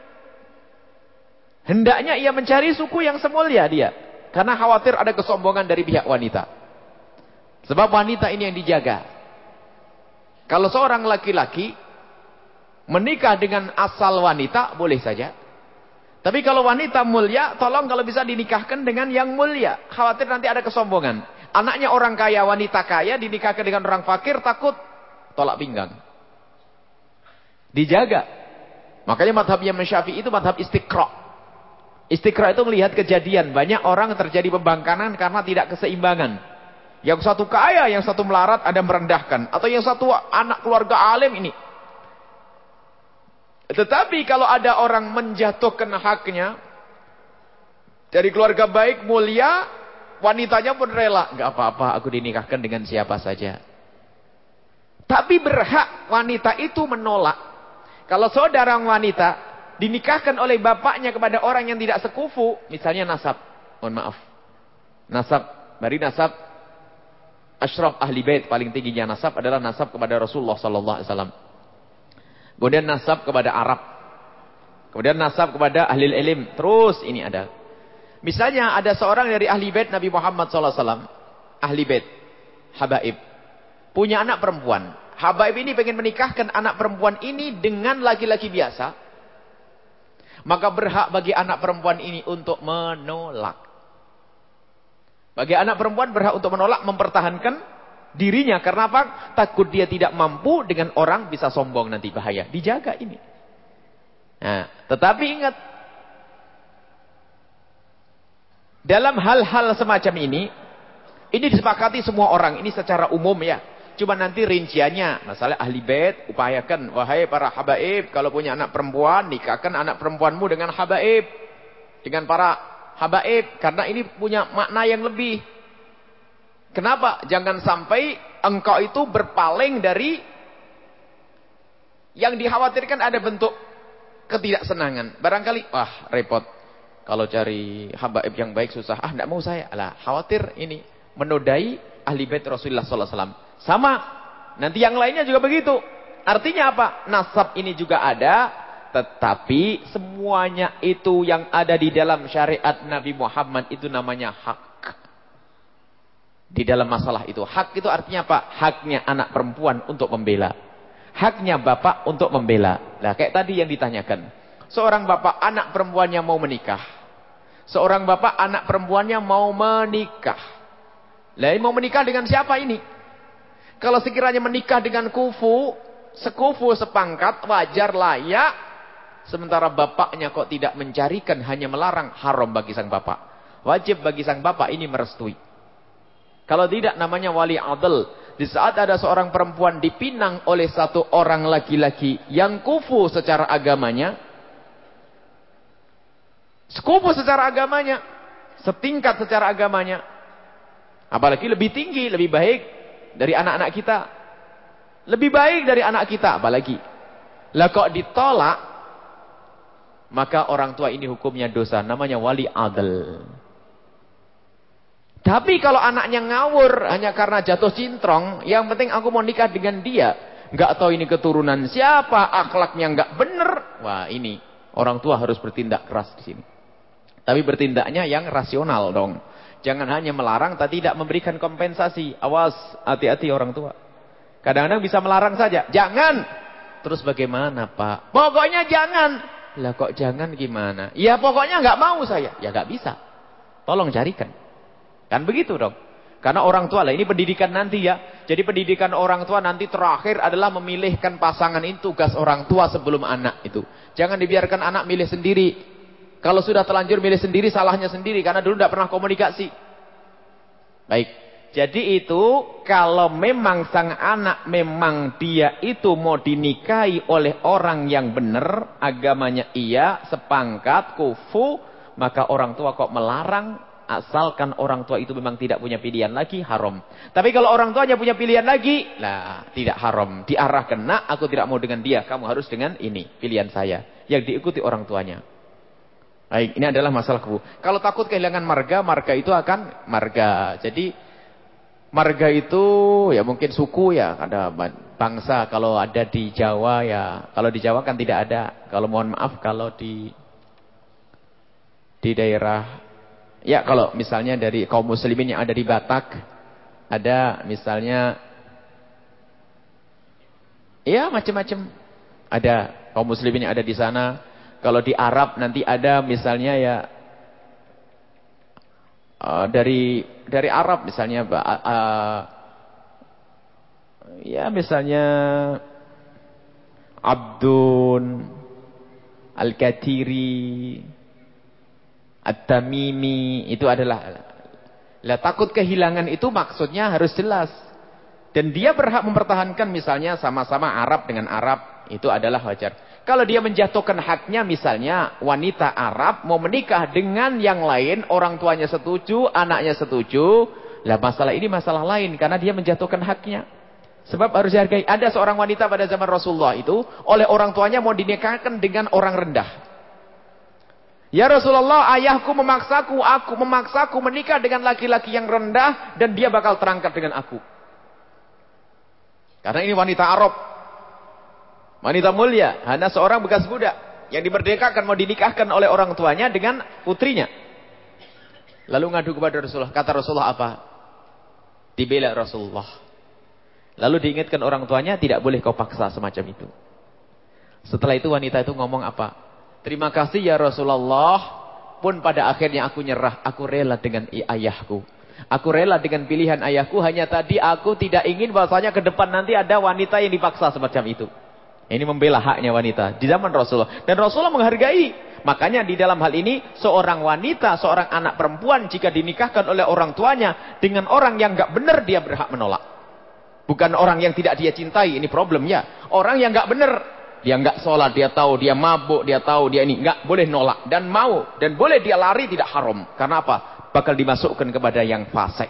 hendaknya ia mencari suku yang semulia dia. Karena khawatir ada kesombongan dari pihak wanita. Sebab wanita ini yang dijaga. Kalau seorang laki-laki menikah dengan asal wanita, boleh saja. Tapi kalau wanita mulia, tolong kalau bisa dinikahkan dengan yang mulia. Khawatir nanti ada kesombongan. Anaknya orang kaya, wanita kaya, dinikahkan dengan orang fakir, takut tolak pinggang. Dijaga. Makanya madhab Imam Syafi'i itu madhab istiqra'. Istiqra itu melihat kejadian. Banyak orang terjadi pembangkangan karena tidak keseimbangan. Yang satu kaya, yang satu melarat, ada merendahkan. Atau yang satu anak keluarga alim ini. Tetapi kalau ada orang menjatuhkan haknya, dari keluarga baik, mulia, wanitanya pun rela. Enggak apa-apa, aku dinikahkan dengan siapa saja. Tapi berhak wanita itu menolak. Kalau saudara wanita dinikahkan oleh bapaknya kepada orang yang tidak sekufu, misalnya nasab, mohon maaf, nasab, dari nasab asyraf ahli bait, paling tingginya nasab adalah nasab kepada Rasulullah sallallahu alaihi wasallam. Kemudian nasab kepada Arab, kemudian nasab kepada ahli ilm, terus ini ada. Misalnya ada seorang dari ahli bait Nabi Muhammad sallallahu alaihi wasallam, ahli bait, habaib, punya anak perempuan. Habaib ini pengen menikahkan anak perempuan ini dengan laki-laki biasa. Maka berhak bagi anak perempuan ini untuk menolak. Bagi anak perempuan berhak untuk menolak, mempertahankan dirinya. Karena apa? Takut dia tidak mampu dengan orang, bisa sombong nanti, bahaya. Dijaga ini. Nah, tetapi ingat, dalam hal-hal semacam ini, ini disepakati semua orang. Ini secara umum ya. Cuma nanti rinciannya, masalah ahli bait, upayakan, wahai para habaib, kalau punya anak perempuan, nikahkan anak perempuanmu dengan habaib, dengan para habaib, karena ini punya makna yang lebih. Kenapa? Jangan sampai engkau itu berpaling dari yang dikhawatirkan ada bentuk ketidaksenangan. Barangkali, wah repot, kalau cari habaib yang baik susah, ah tidak mau saya, alah khawatir ini menodai ahli bait Rasulullah sallallahu alaihi wasallam. Sama, nanti yang lainnya juga begitu. Artinya apa? Nasab ini juga ada, tetapi semuanya itu yang ada di dalam syariat Nabi Muhammad itu namanya hak. Di dalam masalah itu, hak itu artinya apa? Haknya anak perempuan untuk membela. Haknya bapak untuk membela. Nah, kayak tadi yang ditanyakan. Seorang bapak anak perempuannya mau menikah. Seorang bapak anak perempuannya mau menikah. Lah, mau menikah dengan siapa ini? Kalau sekiranya menikah dengan kufu, sekufu, sepangkat, wajar, layak. Sementara bapaknya kok tidak mencarikan, hanya melarang, haram bagi sang bapak. Wajib bagi sang bapak ini merestui. Kalau tidak, namanya wali adl. Di saat ada seorang perempuan dipinang oleh satu orang laki-laki yang kufu secara agamanya, sekufu secara agamanya, setingkat secara agamanya, apalagi lebih tinggi, lebih baik dari anak-anak kita. Lebih baik dari anak kita, apalagi. Lah kok ditolak, maka orang tua ini hukumnya dosa. Namanya wali adl. Tapi kalau anaknya ngawur, hanya karena jatuh cintrong, yang penting aku mau nikah dengan dia. Nggak tahu ini keturunan siapa, akhlaknya nggak bener. Wah ini, orang tua harus bertindak keras di sini. Tapi bertindaknya yang rasional dong. Jangan hanya melarang, tapi tidak memberikan kompensasi. Awas, hati-hati orang tua. Kadang-kadang bisa melarang saja. Jangan. Terus bagaimana Pak? Pokoknya jangan. Lah kok jangan gimana? Ya pokoknya nggak mau saya. Ya nggak bisa. Tolong carikan. Kan begitu dong. Karena orang tua lah, ini pendidikan nanti ya. Jadi pendidikan orang tua nanti terakhir adalah memilihkan pasangan. Ini tugas orang tua sebelum anak itu. Jangan dibiarkan anak milih sendiri. Kalau sudah terlanjur milih sendiri, salahnya sendiri. Karena dulu tidak pernah komunikasi. Baik. Jadi itu, kalau memang sang anak, memang dia itu mau dinikahi oleh orang yang benar, agamanya iya, sepangkat, kufu, maka orang tua kok melarang, asalkan orang tua itu memang tidak punya pilihan lagi, haram. Tapi kalau orang tuanya punya pilihan lagi, lah tidak haram. Diarahkan, nak aku tidak mau dengan dia, kamu harus dengan ini, pilihan saya. Yang diikuti orang tuanya. Baik, ini adalah masalah kubu. Kalau takut kehilangan marga, marga itu akan marga. Jadi marga itu ya mungkin suku ya, ada bangsa. Kalau ada di Jawa ya, kalau di Jawa kan tidak ada. Kalau mohon maaf kalau di di daerah ya, kalau misalnya dari kaum muslimin yang ada di Batak, ada misalnya ya macam-macam. Ada kaum muslimin yang ada di sana. Kalau di Arab nanti ada misalnya ya uh, dari dari Arab misalnya uh, uh, ya misalnya Abdun Al-Katiri, At-Tamimi itu adalah, lah takut kehilangan itu maksudnya harus jelas. Dan dia berhak mempertahankan misalnya sama-sama Arab dengan Arab, itu adalah wajar. Kalau dia menjatuhkan haknya misalnya wanita Arab mau menikah dengan yang lain, orang tuanya setuju, anaknya setuju, lah masalah ini masalah lain karena dia menjatuhkan haknya. Sebab harus dihargai. Ada seorang wanita pada zaman Rasulullah itu oleh orang tuanya mau dinikahkan dengan orang rendah. Ya Rasulullah, ayahku memaksaku, aku memaksaku menikah dengan laki-laki yang rendah dan dia bakal terangkat dengan aku. Karena ini wanita Arab. Wanita mulia, hanya seorang bekas budak yang dimerdekakan mau dinikahkan oleh orang tuanya dengan putrinya. Lalu ngadu kepada Rasulullah. Kata Rasulullah apa? Dibela Rasulullah. Lalu diingatkan orang tuanya, tidak boleh kau paksa semacam itu. Setelah itu wanita itu ngomong apa? Terima kasih ya Rasulullah, pun pada akhirnya aku nyerah, aku rela dengan ayahku. Aku rela dengan pilihan ayahku, hanya tadi aku tidak ingin bahwasanya ke depan nanti ada wanita yang dipaksa semacam itu. Ini membela haknya wanita di zaman Rasulullah. Dan Rasulullah menghargai. Makanya di dalam hal ini, seorang wanita, seorang anak perempuan jika dinikahkan oleh orang tuanya dengan orang yang enggak benar, dia berhak menolak. Bukan orang yang tidak dia cintai, ini problemnya. Orang yang enggak benar, dia enggak sholat, dia tahu, dia mabuk, dia tahu, dia ini enggak boleh nolak. Dan mau, dan boleh dia lari, tidak haram. Karena apa? Bakal dimasukkan kepada yang fasik.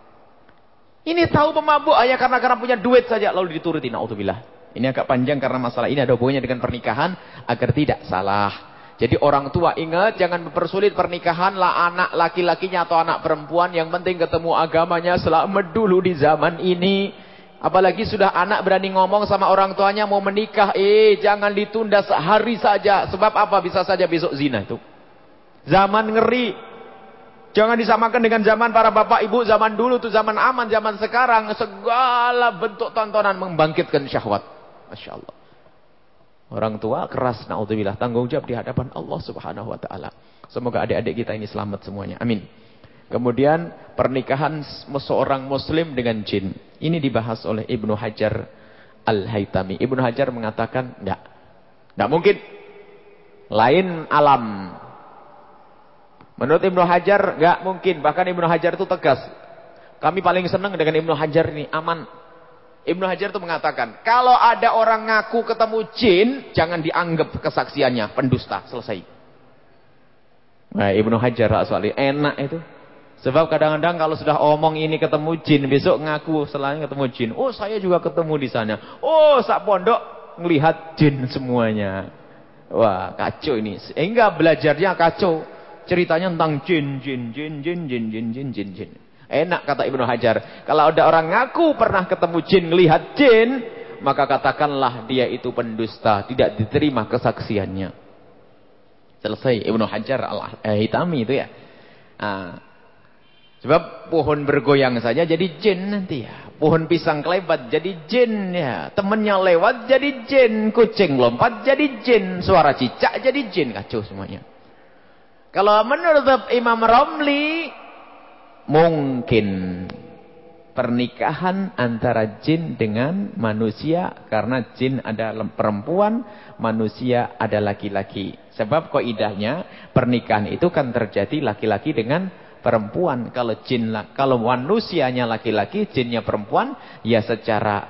Ini tahu pemabuk ayah karena karena punya duit saja lalu dituruti, naudzubillah. Ini agak panjang karena masalah ini ada hubungannya dengan pernikahan agar tidak salah. Jadi orang tua ingat jangan mempersulit pernikahan lah anak laki-lakinya atau anak perempuan, yang penting ketemu agamanya selamat dulu di zaman ini. Apalagi sudah anak berani ngomong sama orang tuanya mau menikah, eh jangan ditunda sehari saja. Sebab apa? Bisa saja besok zina itu. Zaman ngeri. Jangan disamakan dengan zaman para bapak ibu zaman dulu tuh, zaman aman, zaman sekarang segala bentuk tontonan membangkitkan syahwat. Masya Allah. Orang tua keras, naudzubillah, tanggung jawab di hadapan Allah Subhanahu Wa Taala. Semoga adik-adik kita ini selamat semuanya. Amin. Kemudian pernikahan seorang Muslim dengan jin. Ini dibahas oleh Ibnu Hajar Al-Haytami. Ibnu Hajar mengatakan, enggak, enggak mungkin. Lain alam. Menurut Ibnu Hajar enggak mungkin. Bahkan Ibnu Hajar itu tegas. Kami paling senang dengan Ibnu Hajar ini, aman. Ibnu Hajar itu mengatakan, kalau ada orang ngaku ketemu jin, jangan dianggap kesaksiannya pendusta, selesai. Nah, Ibnu Hajar asli enak itu. Sebab kadang-kadang kalau sudah omong ini ketemu jin, besok ngaku selain ketemu jin. Oh, saya juga ketemu di sana. Oh, sak pondok ngelihat jin semuanya. Wah, kacau ini. Sehingga belajarnya kacau. Ceritanya tentang jin, jin, jin, jin, jin, jin, jin, jin, jin. Enak kata Ibnu Hajar. Kalau ada orang ngaku pernah ketemu jin, ngelihat jin, maka katakanlah dia itu pendusta, tidak diterima kesaksiannya. Selesai Ibnu Hajar Al-Haytami itu ya. Nah, sebab pohon bergoyang saja jadi jin nanti ya. Pohon pisang kelebat jadi jin ya. Temennya lewat jadi jin. Kucing lompat jadi jin. Suara cicak jadi jin. Kacau semuanya. Kalau menurut Imam Ramli, mungkin pernikahan antara jin dengan manusia, karena jin adalah perempuan, manusia ada laki-laki. Sebab kaidahnya pernikahan itu kan terjadi laki-laki dengan perempuan. Kalau jin, kalau manusianya laki-laki, jinnya perempuan, ya secara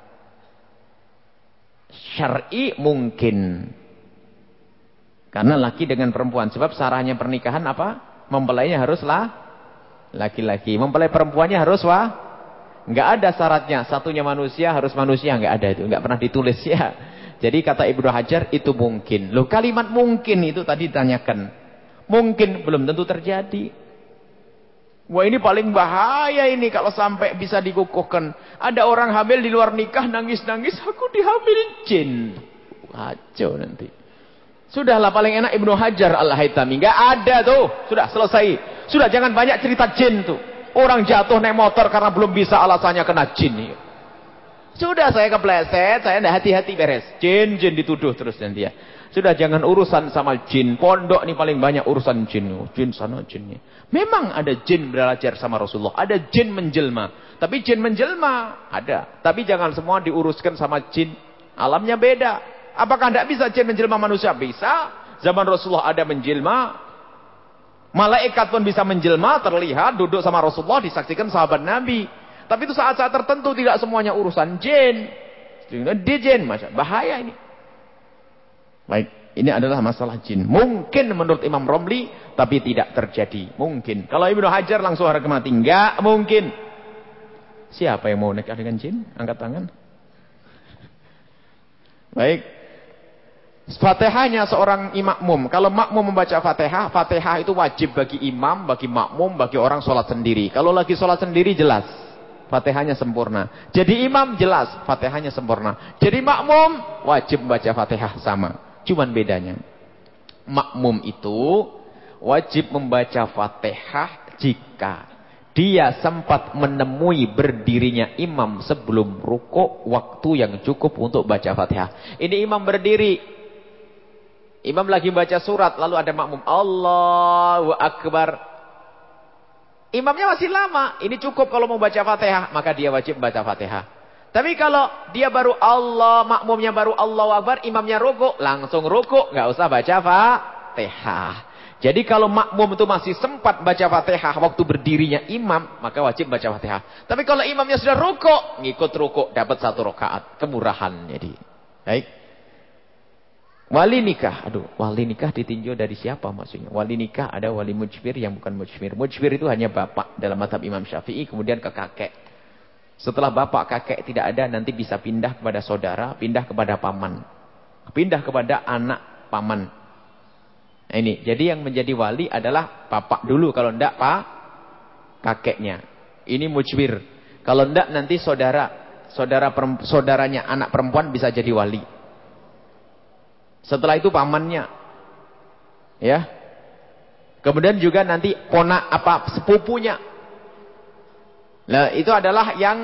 syar'i mungkin. Karena laki dengan perempuan. Sebab syaratnya pernikahan apa? Mempelainya haruslah laki-laki. Mempelai perempuannya harus wah? Enggak ada syaratnya. Satunya manusia harus manusia, enggak ada itu. Enggak pernah ditulis ya. Jadi kata Ibnu Hajar itu mungkin. Loh, kalimat mungkin itu tadi ditanyakan. Mungkin belum tentu terjadi. Wah, ini paling bahaya ini kalau sampai bisa dikukuhkan. Ada orang hamil di luar nikah nangis-nangis, aku dihamilin jin. Kacau nanti. Sudahlah, paling enak Ibnu Hajar Al-Haytami. Enggak ada tuh. Sudah selesai. Sudah, jangan banyak cerita jin tuh. Orang jatuh naik motor karena belum bisa, alasannya kena jin. Sudah, saya kepleset, saya enggak hati-hati, beres. Jin, jin dituduh terus nanti ya. Sudah, jangan urusan sama jin. Pondok nih paling banyak urusan jin. Jin sana, jin ini. Memang ada jin belajar sama Rasulullah. Ada jin menjelma. Tapi jin menjelma ada. Tapi jangan semua diuruskan sama jin. Alamnya beda. Apakah tidak bisa jin menjelma manusia? Bisa. Zaman Rasulullah ada menjelma. Malaikat pun bisa menjelma, terlihat, duduk sama Rasulullah, disaksikan sahabat Nabi. Tapi itu saat-saat tertentu, tidak semuanya urusan jin. Di jin, bahaya ini. Baik, ini adalah masalah jin. Mungkin menurut Imam Romli, tapi tidak terjadi. Mungkin. Kalau Ibnu Hajar langsung harga mati. Enggak mungkin. Siapa yang mau nikah dengan jin? Angkat tangan. Baik. Fatihahnya seorang makmum. Kalau makmum membaca Fatihah, Fatihah itu wajib bagi imam, bagi makmum, bagi orang sholat sendiri. Kalau lagi sholat sendiri jelas, Fatihahnya sempurna. Jadi imam jelas, Fatihahnya sempurna. Jadi makmum wajib membaca Fatihah sama. Cuman bedanya, makmum itu wajib membaca Fatihah jika dia sempat menemui berdirinya imam sebelum rukuk, waktu yang cukup untuk baca Fatihah. Ini imam berdiri. Imam lagi baca surat, lalu ada makmum. Allahu Akbar. Imamnya masih lama. Ini cukup kalau mau baca Fatihah. Maka dia wajib baca Fatihah. Tapi kalau dia baru Allah, makmumnya baru Allahu Akbar, imamnya rukuk, langsung rukuk. Nggak usah baca Fatihah. Jadi kalau makmum itu masih sempat baca Fatihah waktu berdirinya imam, maka wajib baca Fatihah. Tapi kalau imamnya sudah rukuk, ngikut rukuk, dapat satu rakaat. Kemurahan jadi. Baik. Wali nikah, aduh, wali nikah ditinjau dari siapa maksudnya? Wali nikah ada wali mujbir yang bukan mujbir. Mujbir itu hanya bapak dalam mazhab Imam Syafi'i, kemudian ke kakek. Setelah bapak kakek tidak ada, nanti bisa pindah kepada saudara, pindah kepada paman, pindah kepada anak paman. Nah ini, jadi yang menjadi wali adalah bapak dulu, kalau enggak pak kakeknya. Ini mujbir. Kalau enggak nanti saudara, saudara saudaranya anak perempuan bisa jadi wali. Setelah itu pamannya, ya. Kemudian juga nanti ponak apa sepupunya. Nah itu adalah yang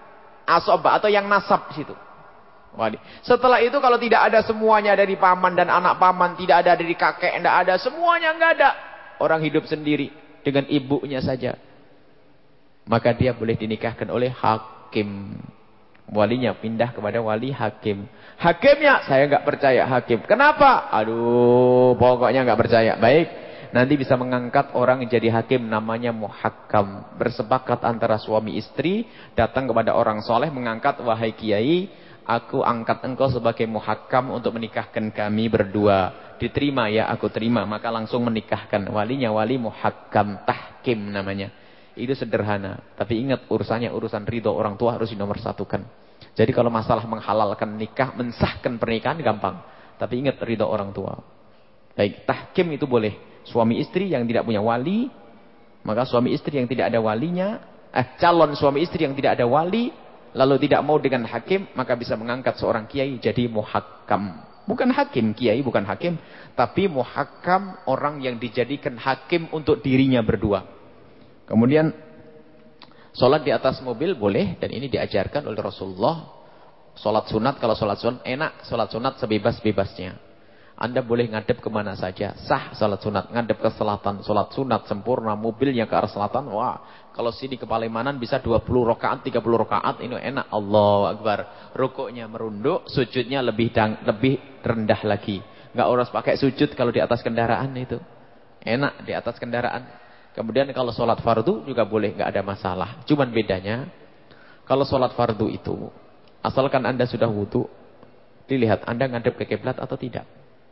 asobah atau yang nasab situ. Wali. Setelah itu kalau tidak ada semuanya dari paman dan anak paman, tidak ada dari kakek, tidak ada semuanya, nggak ada. Orang hidup sendiri dengan ibunya saja, maka dia boleh dinikahkan oleh hakim. Walinya pindah kepada wali hakim. Hakimnya saya nggak percaya hakim. Kenapa? Aduh, pokoknya nggak percaya. Baik, nanti bisa mengangkat orang yang jadi hakim, namanya muhakkam. Bersepakat antara suami istri, datang kepada orang soleh mengangkat, wahai kiai, aku angkat engkau sebagai muhakkam untuk menikahkan kami berdua. Diterima ya, aku terima. Maka langsung menikahkan. Walinya wali muhakkam, tahkim namanya. Itu sederhana. Tapi ingat, urusannya urusan ridho orang tua harus dinomorsatukan. Jadi kalau masalah menghalalkan nikah, mensahkan pernikahan gampang. Tapi ingat ridho orang tua. Baik, tahkim itu boleh. Suami istri yang tidak punya wali, maka suami istri yang tidak ada walinya, eh calon suami istri yang tidak ada wali, lalu tidak mau dengan hakim, maka bisa mengangkat seorang kiai jadi muhakkam. Bukan hakim, kiai bukan hakim, tapi muhakkam orang yang dijadikan hakim untuk dirinya berdua. Kemudian sholat di atas mobil boleh, dan ini diajarkan oleh Rasulullah. Sholat sunat, kalau sholat sunat enak, sholat sunat sebebas-bebasnya. Anda boleh ngadep kemana saja, sah sholat sunat. Ngadep ke selatan, sholat sunat sempurna, mobilnya ke arah selatan. Wah, kalau sini ke Palimanan bisa dua puluh rakaat, tiga puluh rakaat, ini enak. Allahu Akbar. Rukuknya merunduk, sujudnya lebih dang, lebih rendah lagi. Nggak harus pakai sujud kalau di atas kendaraan itu. Enak di atas kendaraan. Kemudian kalau sholat fardu juga boleh, nggak ada masalah. Cuman bedanya, kalau sholat fardu itu, asalkan Anda sudah wudu, dilihat Anda ngadep ke kiblat atau tidak.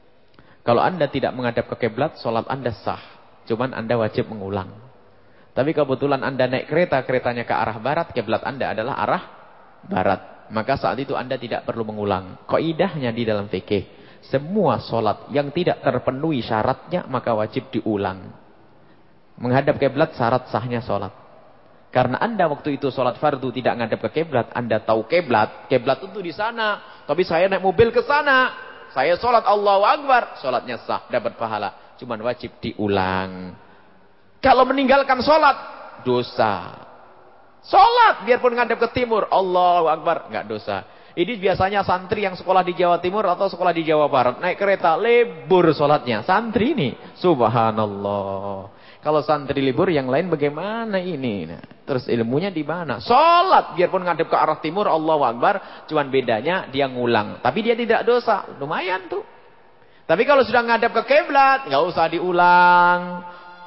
Kalau Anda tidak menghadap ke kiblat, sholat Anda sah. Cuman Anda wajib mengulang. Tapi kebetulan Anda naik kereta, keretanya ke arah barat, kiblat Anda adalah arah barat. Maka saat itu Anda tidak perlu mengulang. Kaidahnya di dalam fikih, semua sholat yang tidak terpenuhi syaratnya, maka wajib diulang. Menghadap kiblat syarat sahnya sholat. Karena Anda waktu itu sholat fardu tidak menghadap ke kiblat, Anda tahu kiblat, kiblat itu di sana. Tapi saya naik mobil ke sana, saya sholat Allahu Akbar, sholatnya sah, dapat pahala. Cuman wajib diulang. Kalau meninggalkan sholat, dosa. Sholat biarpun menghadap ke timur, Allahu Akbar, nggak dosa. Ini biasanya santri yang sekolah di Jawa Timur atau sekolah di Jawa Barat, naik kereta lebur sholatnya. Santri ini, subhanallah. Kalau santri libur yang lain bagaimana ini? Nah, terus ilmunya di mana? Sholat biarpun ngadep ke arah timur, Allahu Akbar, cuman bedanya dia ngulang. Tapi dia tidak dosa, lumayan tuh. Tapi kalau sudah ngadep ke kiblat, nggak usah diulang.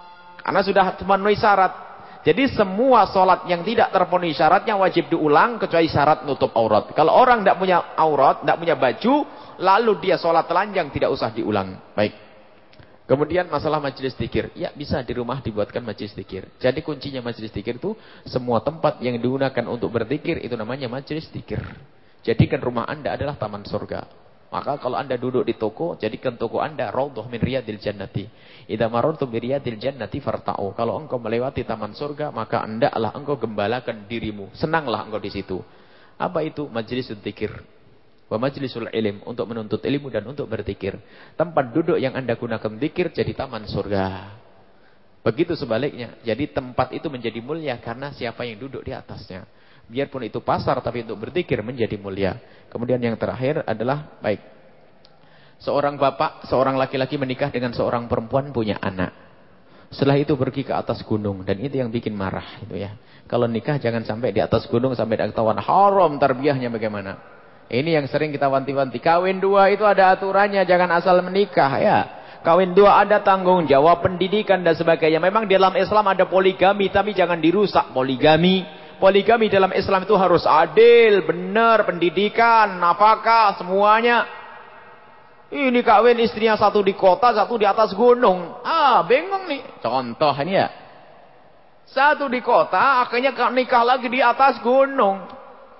Karena sudah memenuhi syarat. Jadi semua sholat yang tidak terpenuhi syaratnya wajib diulang kecuali syarat nutup aurat. Kalau orang tidak punya aurat, tidak punya baju, lalu dia sholat telanjang, tidak usah diulang. Baik. Kemudian masalah majelis dzikir. Ya, bisa di rumah dibuatkan majelis dzikir. Jadi kuncinya majelis dzikir itu semua tempat yang digunakan untuk berzikir itu namanya majelis dzikir. Jadikan rumah Anda adalah taman surga. Maka kalau Anda duduk di toko, jadikan toko Anda raudhah min riyadil jannati. Idza marartum bi riyadil jannati farta'u. Kalau engkau melewati taman surga, maka hendaklah engkau gembalakan dirimu. Senanglah engkau di situ. Apa itu? Majelis dzikir. Wa majlisul ilm, untuk menuntut ilmu dan untuk berzikir. Tempat duduk yang Anda gunakan zikir jadi taman surga. Begitu sebaliknya. Jadi tempat itu menjadi mulia karena siapa yang duduk di atasnya. Biarpun itu pasar, tapi untuk berzikir menjadi mulia. Kemudian yang terakhir adalah, baik. Seorang bapak, seorang laki-laki menikah dengan seorang perempuan punya anak. Setelah itu pergi ke atas gunung. Dan itu yang bikin marah. Itu ya. Kalau nikah jangan sampai di atas gunung, sampai ada ketahuan haram tarbiyahnya bagaimana. Ini yang sering kita wanti-wanti. Kawin dua itu ada aturannya, jangan asal menikah ya. Kawin dua ada tanggung jawab pendidikan dan sebagainya. Memang dalam Islam ada poligami, tapi jangan dirusak poligami. Poligami dalam Islam itu harus adil, benar, pendidikan, nafkah, semuanya. Ini kawin istrinya satu di kota, satu di atas gunung. Ah, bingung nih. Contoh ini ya. Satu di kota, akhirnya nikah lagi di atas gunung.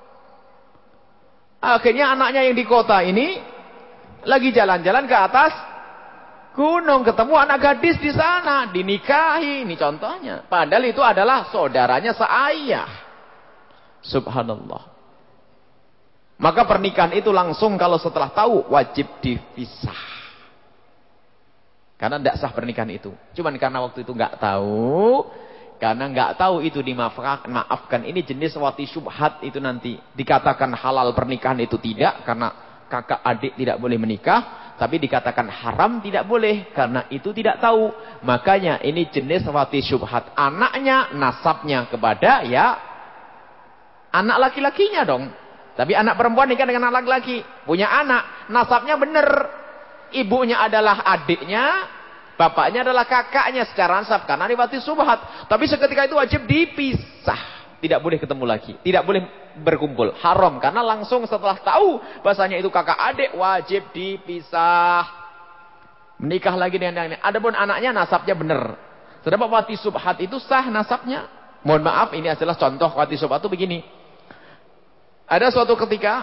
Akhirnya anaknya yang di kota ini lagi jalan-jalan ke atas gunung, ketemu anak gadis di sana, dinikahi. Ini contohnya. Padahal itu adalah saudaranya seayah. Subhanallah. Maka pernikahan itu langsung kalau setelah tahu wajib dipisah. Karena tidak sah pernikahan itu. Cuman karena waktu itu nggak tahu. Karena nggak tahu itu dimaafkan, maafkan. Ini jenis wati syubhat itu nanti dikatakan halal pernikahan itu tidak, karena kakak adik tidak boleh menikah, tapi dikatakan haram tidak boleh karena itu tidak tahu. Makanya ini jenis wati syubhat. Anaknya nasabnya kepada ya anak laki-lakinya dong. Tapi anak perempuan nikah dengan anak laki-laki, punya anak, nasabnya benar. Ibunya adalah adiknya, bapaknya adalah kakaknya secara nasab karena riwayat subhat. Tapi seketika itu wajib dipisah. Tidak boleh ketemu lagi. Tidak boleh berkumpul. Haram. Karena langsung setelah tahu bahasanya itu kakak adik wajib dipisah. Menikah lagi dengan yang ini. Adapun anaknya nasabnya benar. Sedangkan wati subhat itu sah nasabnya. Mohon maaf, ini adalah contoh wati subhat itu begini. Ada suatu ketika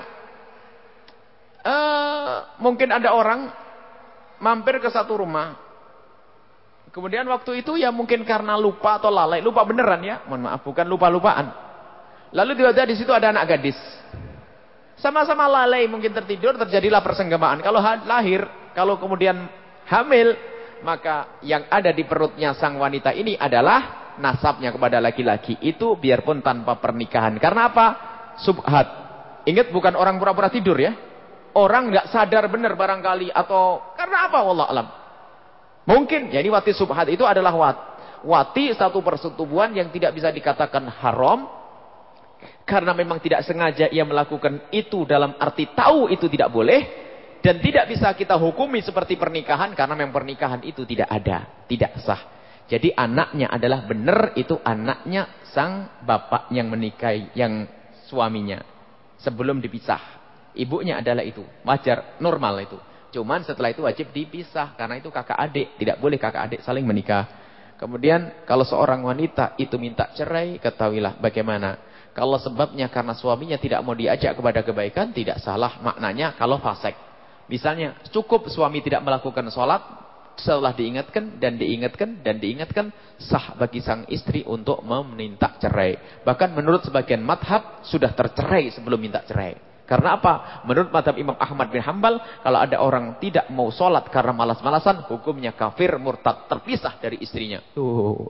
uh, mungkin ada orang mampir ke satu rumah. Kemudian waktu itu ya mungkin karena lupa atau lalai, lupa beneran ya, mohon maaf, bukan lupa-lupaan. Lalu tiba-tiba di situ ada anak gadis. Sama-sama lalai, mungkin tertidur, terjadilah persenggamaan. Kalau lahir, kalau kemudian hamil, maka yang ada di perutnya sang wanita ini adalah nasabnya kepada laki-laki. Itu biarpun tanpa pernikahan. Karena apa? Subhat. Ingat, bukan orang pura-pura tidur ya. Orang nggak sadar benar barangkali, atau karena apa? Wallah alam. Mungkin, jadi wati subhat itu adalah wat, wati satu persetubuhan yang tidak bisa dikatakan haram. Karena memang tidak sengaja ia melakukan itu dalam arti tahu itu tidak boleh. Dan tidak bisa kita hukumi seperti pernikahan. Karena memang pernikahan itu tidak ada, tidak sah. Jadi anaknya adalah benar itu anaknya sang bapak yang menikahi, yang suaminya. Sebelum dipisah. Ibunya adalah itu, wajar, normal itu. Cuman setelah itu wajib dipisah. Karena itu kakak adik. Tidak boleh kakak adik saling menikah. Kemudian kalau seorang wanita itu minta cerai, ketahuilah bagaimana. Kalau sebabnya karena suaminya tidak mau diajak kepada kebaikan, tidak salah maknanya kalau fasik. Misalnya cukup suami tidak melakukan sholat, setelah diingatkan dan diingatkan dan diingatkan, sah bagi sang istri untuk meminta cerai. Bahkan menurut sebagian madhab sudah tercerai sebelum minta cerai. Karena apa? Menurut madhab Imam Ahmad bin Hanbal, kalau ada orang tidak mau sholat karena malas-malasan, hukumnya kafir, murtad, terpisah dari istrinya. Tuh.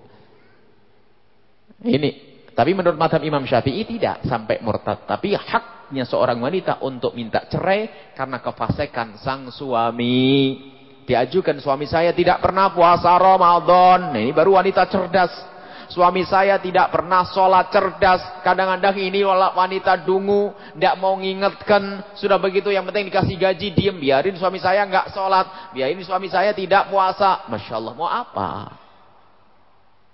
Ini. Tapi menurut madhab Imam Syafi'i tidak sampai murtad. Tapi haknya seorang wanita untuk minta cerai karena kefasikan sang suami. Diajukan, suami saya tidak pernah puasa Ramadan. Nah, ini baru wanita cerdas. Suami saya tidak pernah sholat, cerdas. Kadang-kadang ini wanita dungu, tidak mau ngingetkan. Sudah begitu yang penting dikasih gaji, diem. Biarin suami saya nggak sholat, biarin suami saya tidak puasa. Masya Allah, mau apa?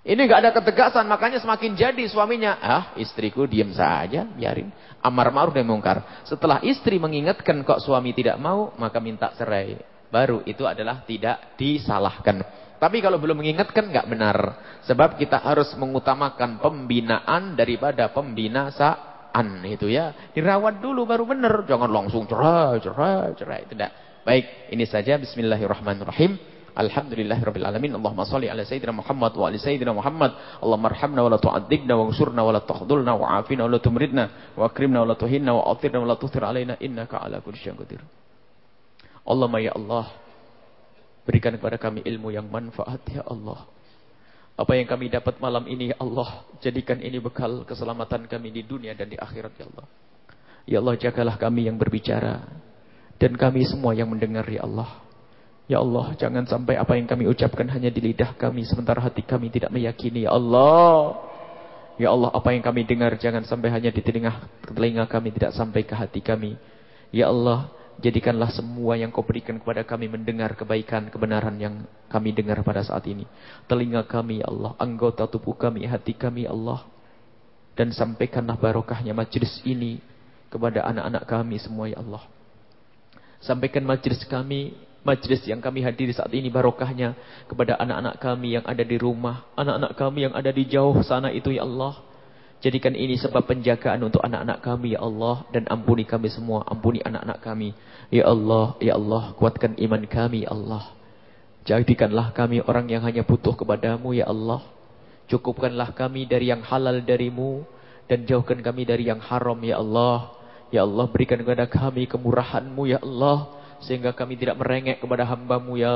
Ini nggak ada ketegasan, makanya semakin jadi suaminya, ah istriku diam saja, biarin. Amar ma'ruf nahi mungkar. Setelah istri mengingatkan kok suami tidak mau, maka minta cerai. Baru itu adalah tidak disalahkan. Tapi kalau belum mengingatkan nggak benar. Sebab kita harus mengutamakan pembinaan daripada pembinasaan. Itu ya. Dirawat dulu baru benar. Jangan langsung cerai, cerai, cerai. Tidak. Baik, ini saja. Bismillahirrahmanirrahim. Alhamdulillahirabbil alamin. Allahumma shalli ala sayyidina Muhammad wa ali sayyidina Muhammad. Allahumma arhamna wa la tu'adzibna wa ansurna wa la takhdhulna wa afina wa la tumridna wa akrimna wa la tuhinna wa atirna wa la tuthir alaina innaka ala kulli syai'in qadir. Allahumma ya Allah, berikan kepada kami ilmu yang manfaat ya Allah. Apa yang kami dapat malam ini ya Allah, jadikan ini bekal keselamatan kami di dunia dan di akhirat ya Allah. Ya Allah, jagalah kami yang berbicara dan kami semua yang mendengar ya Allah. Ya Allah, jangan sampai apa yang kami ucapkan hanya di lidah kami sementara hati kami tidak meyakini ya Allah. Ya Allah, apa yang kami dengar jangan sampai hanya di telinga, telinga kami tidak sampai ke hati kami. Ya Allah, jadikanlah semua yang kau berikan kepada kami mendengar kebaikan, kebenaran yang kami dengar pada saat ini. Telinga kami ya Allah, anggota tubuh kami, hati kami ya Allah. Dan sampaikanlah barokahnya majlis ini kepada anak-anak kami semua ya Allah. Sampaikan majlis kami, majlis yang kami hadiri saat ini barokahnya kepada anak-anak kami yang ada di rumah, anak-anak kami yang ada di jauh sana itu ya Allah. Jadikan ini sebab penjagaan untuk anak-anak kami ya Allah. Dan ampuni kami semua, ampuni anak-anak kami ya Allah, ya Allah. Kuatkan iman kami ya Allah. Jadikanlah kami orang yang hanya butuh kepadamu ya Allah. Cukupkanlah kami dari yang halal darimu dan jauhkan kami dari yang haram ya Allah. Ya Allah, berikan kepada kami kemurahan-Mu ya Allah, sehingga kami tidak merengek kepada hamba-Mu ya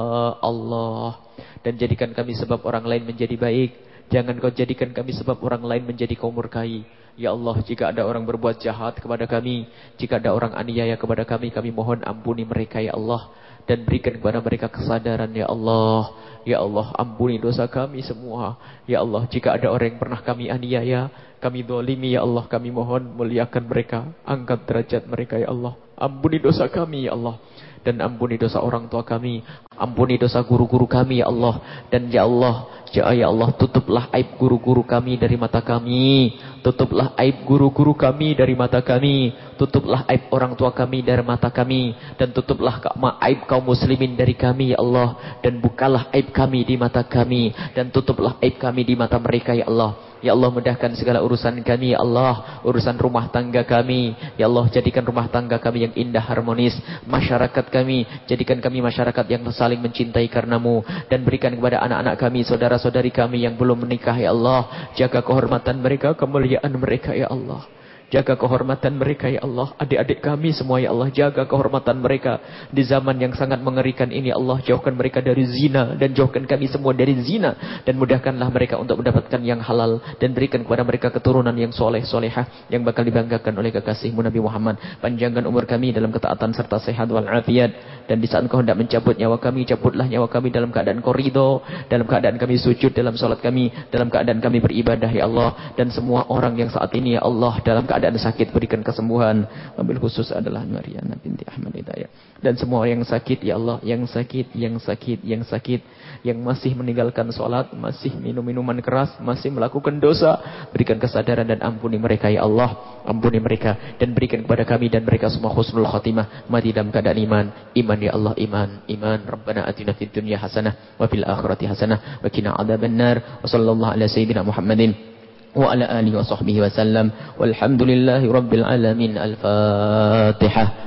Allah. Dan jadikan kami sebab orang lain menjadi baik. Jangan Kau jadikan kami sebab orang lain menjadi Kau murkai. Ya Allah, jika ada orang berbuat jahat kepada kami, jika ada orang aniaya kepada kami, kami mohon ampuni mereka ya Allah. Dan berikan kepada mereka kesadaran ya Allah. Ya Allah, ampuni dosa kami semua. Ya Allah, jika ada orang yang pernah kami aniaya, kami dolimi ya Allah, kami mohon muliakan mereka, angkat derajat mereka ya Allah. Ampuni dosa kami ya Allah. Dan ampuni dosa orang tua kami, ampuni dosa guru-guru kami ya Allah. Dan ya Allah, ya Allah, tutuplah aib guru-guru kami dari mata kami. Tutuplah aib guru-guru kami dari mata kami. Tutuplah aib orang tua kami dari mata kami. Dan tutuplah aib kaum muslimin dari kami ya Allah. Dan bukalah aib kami di mata kami. Dan tutuplah aib kami di mata mereka ya Allah. Ya Allah, mudahkan segala urusan kami ya Allah. Urusan rumah tangga kami ya Allah, jadikan rumah tangga kami yang indah, harmonis. Masyarakat kami, jadikan kami masyarakat yang saling mencintai karenamu. Dan berikan kepada anak-anak kami, saudara-saudari kami yang belum menikah ya Allah. Jaga kehormatan mereka, kemuliaan mereka ya Allah. Jaga kehormatan mereka ya Allah. Adik-adik kami semua ya Allah, jaga kehormatan mereka di zaman yang sangat mengerikan ini ya Allah. Jauhkan mereka dari zina dan jauhkan kami semua dari zina. Dan mudahkanlah mereka untuk mendapatkan yang halal. Dan berikan kepada mereka keturunan yang soleh solehah, yang bakal dibanggakan oleh kekasihmu Nabi Muhammad. Panjangkan umur kami dalam ketaatan serta sehat walafiat. Dan di saat Engkau hendak mencabut nyawa kami, cabutlah nyawa kami dalam keadaan Engkau ridho, dalam keadaan kami sujud dalam salat kami, dalam keadaan kami beribadah ya Allah. Dan semua orang yang saat ini ya Allah dalam keadaan sakit, berikan kesembuhan. Wabil khusus adalah Mariana binti Ahmad Hidayat. Dan semua yang sakit ya Allah, yang sakit, yang sakit, yang sakit, yang masih meninggalkan sholat, masih minum minuman keras, masih melakukan dosa, berikan kesadaran dan ampuni mereka ya Allah. Ampuni mereka dan berikan kepada kami dan mereka semua husnul khatimah, mati dalam keadaan iman. Iman ya Allah, iman, iman. Rabbana atina fid dunya hasanah wa fil akhirati hasanah wa qina adzabannar. Wa sallallahu ala sayyidina Muhammadin wa ala alihi wa sahbihi wa sallam. Walhamdulillahi rabbil alamin. Al-Fatihah.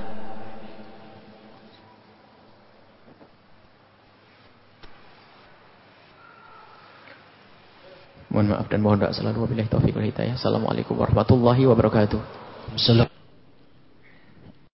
Mohon maaf dan mohon doa selalu. Wabillahi taufiq wal hidayah. Assalamualaikum warahmatullahi wabarakatuh.